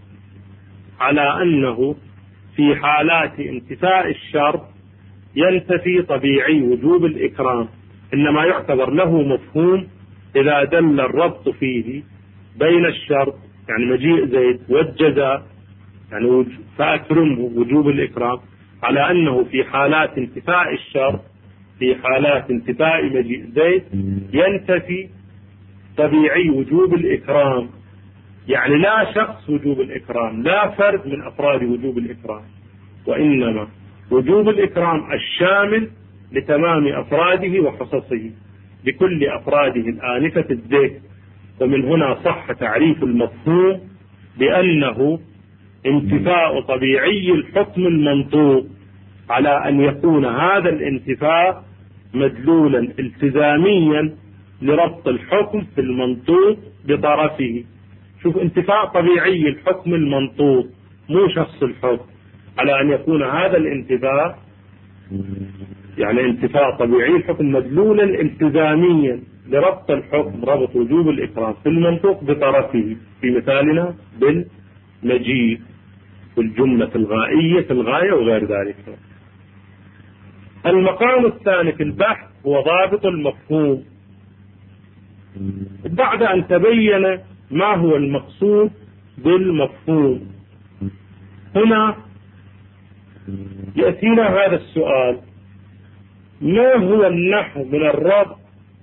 على أنه في حالات انتفاء الشرط ينتفي طبيعي وجوب الإكرام، إنما يعتبر له مفهوم إذا دل الربط فيه بين الشرط يعني مجيء زيد والجزاء يعني فأكرمه وجوب الإكرام على أنه في حالات انتفاء الشرط، في حالات انتفاء مجيء زيد ينتفي طبيعي وجوب الإكرام، يعني لا شخص وجوب الإكرام، لا فرد من أفراد وجوب الإكرام، وإنما وجوب الإكرام الشامل لتمام أفراده وحصصه لكل أفراده الآنفة الذكر. ومن هنا صح تعريف المفهوم بأنه انتفاء طبيعي الحكم المنطوق، على أن يكون هذا الانتفاء مدلولا التزاميا لربط الحكم في المنطوق بطرفه. شوف، انتفاء طبيعي الحكم المنطوق مو شخص الحكم، على أن يكون هذا الانتفاء يعني انتفاء طبيعي الحكم مدلولا التزاميا لربط الحكم، ربط وجوب الإكرام في المنطوق بطرفه، في مثالنا بالمجيء والجملة الغائية في الغاية وغير ذلك. المقام الثاني في البحث هو ضابط المفهوم. بعد أن تبين ما هو المقصود بالمفهوم، هنا يأتينا هذا السؤال: ما هو النحو من الربط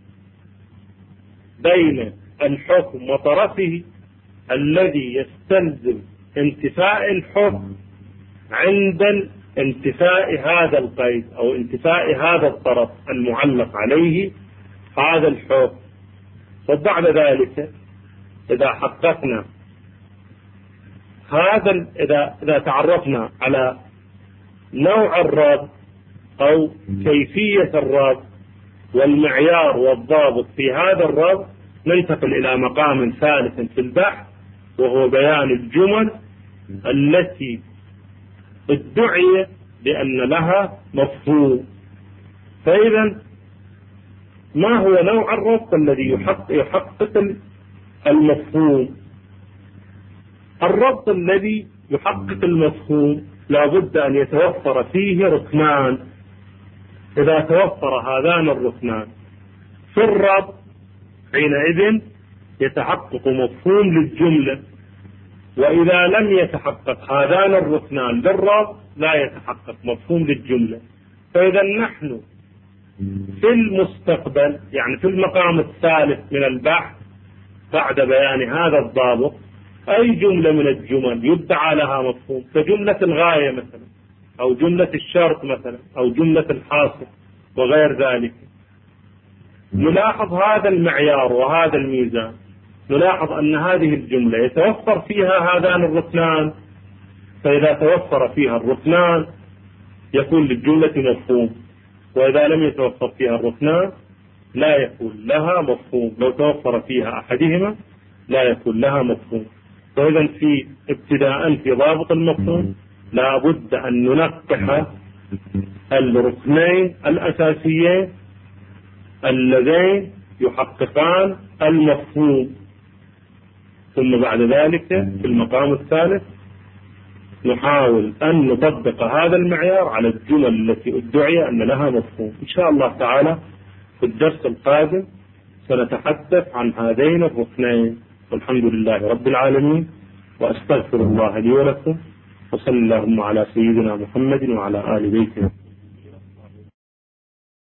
بين الحكم وطرفه الذي يستلزم انتفاء الحكم عند انتفاء هذا القيد أو انتفاء هذا الطرف المعلق عليه هذا الحكم؟ وبعد ذلك إذا حققنا هذا، إذا إذا تعرفنا على نوع الربط أو كيفية الربط والمعيار والضابط في هذا الربط، ننتقل إلى مقام ثالث في البحث، وهو بيان الجمل التي ادعي بأن لها مفهوم. فإذا ما هو نوع الربط الذي يحقق, يحقق المفهوم؟ الربط الذي يحقق المفهوم لا بد أن يتوفر فيه ركنان. إذا توفر هذان الركنان في الربط حينئذ يتحقق مفهوم للجملة، وإذا لم يتحقق هذان الركنان للربط لا يتحقق مفهوم للجملة. فإذا نحن في المستقبل، يعني في المقام الثالث من البحث بعد بيان هذا الضابط، أي جملة من الجمل يدعى لها مفهوم كجملة الغاية مثلا، أو جملة الشرط مثلا، أو جملة الحاصل وغير ذلك، نلاحظ هذا المعيار وهذا الميزان. نلاحظ أن هذه الجملة يتوفر فيها هذان الركنان، فإذا توفر فيها الركنان يكون للجملة مفهوم، وإذا لم يتوفر فيها الركنان لا يكون لها مفهوم. لو توفر فيها أحدهما لا يكون لها مفهوم. فإذا في ابتداء في ضابط المفهوم لا بد أن ننقح الركنين الأساسيين اللذين يحققان المفهوم، ثم بعد ذلك في المقام الثالث نحاول أن نطبق هذا المعيار على الجمل التي ادعي أن لها مفهوم. إن شاء الله تعالى في الدرس القادم سنتحدث عن هذين الركنين، والحمد لله رب العالمين، وأستغفر الله لي ولكم، وصلى اللهم على سيدنا محمد وعلى آل بيته.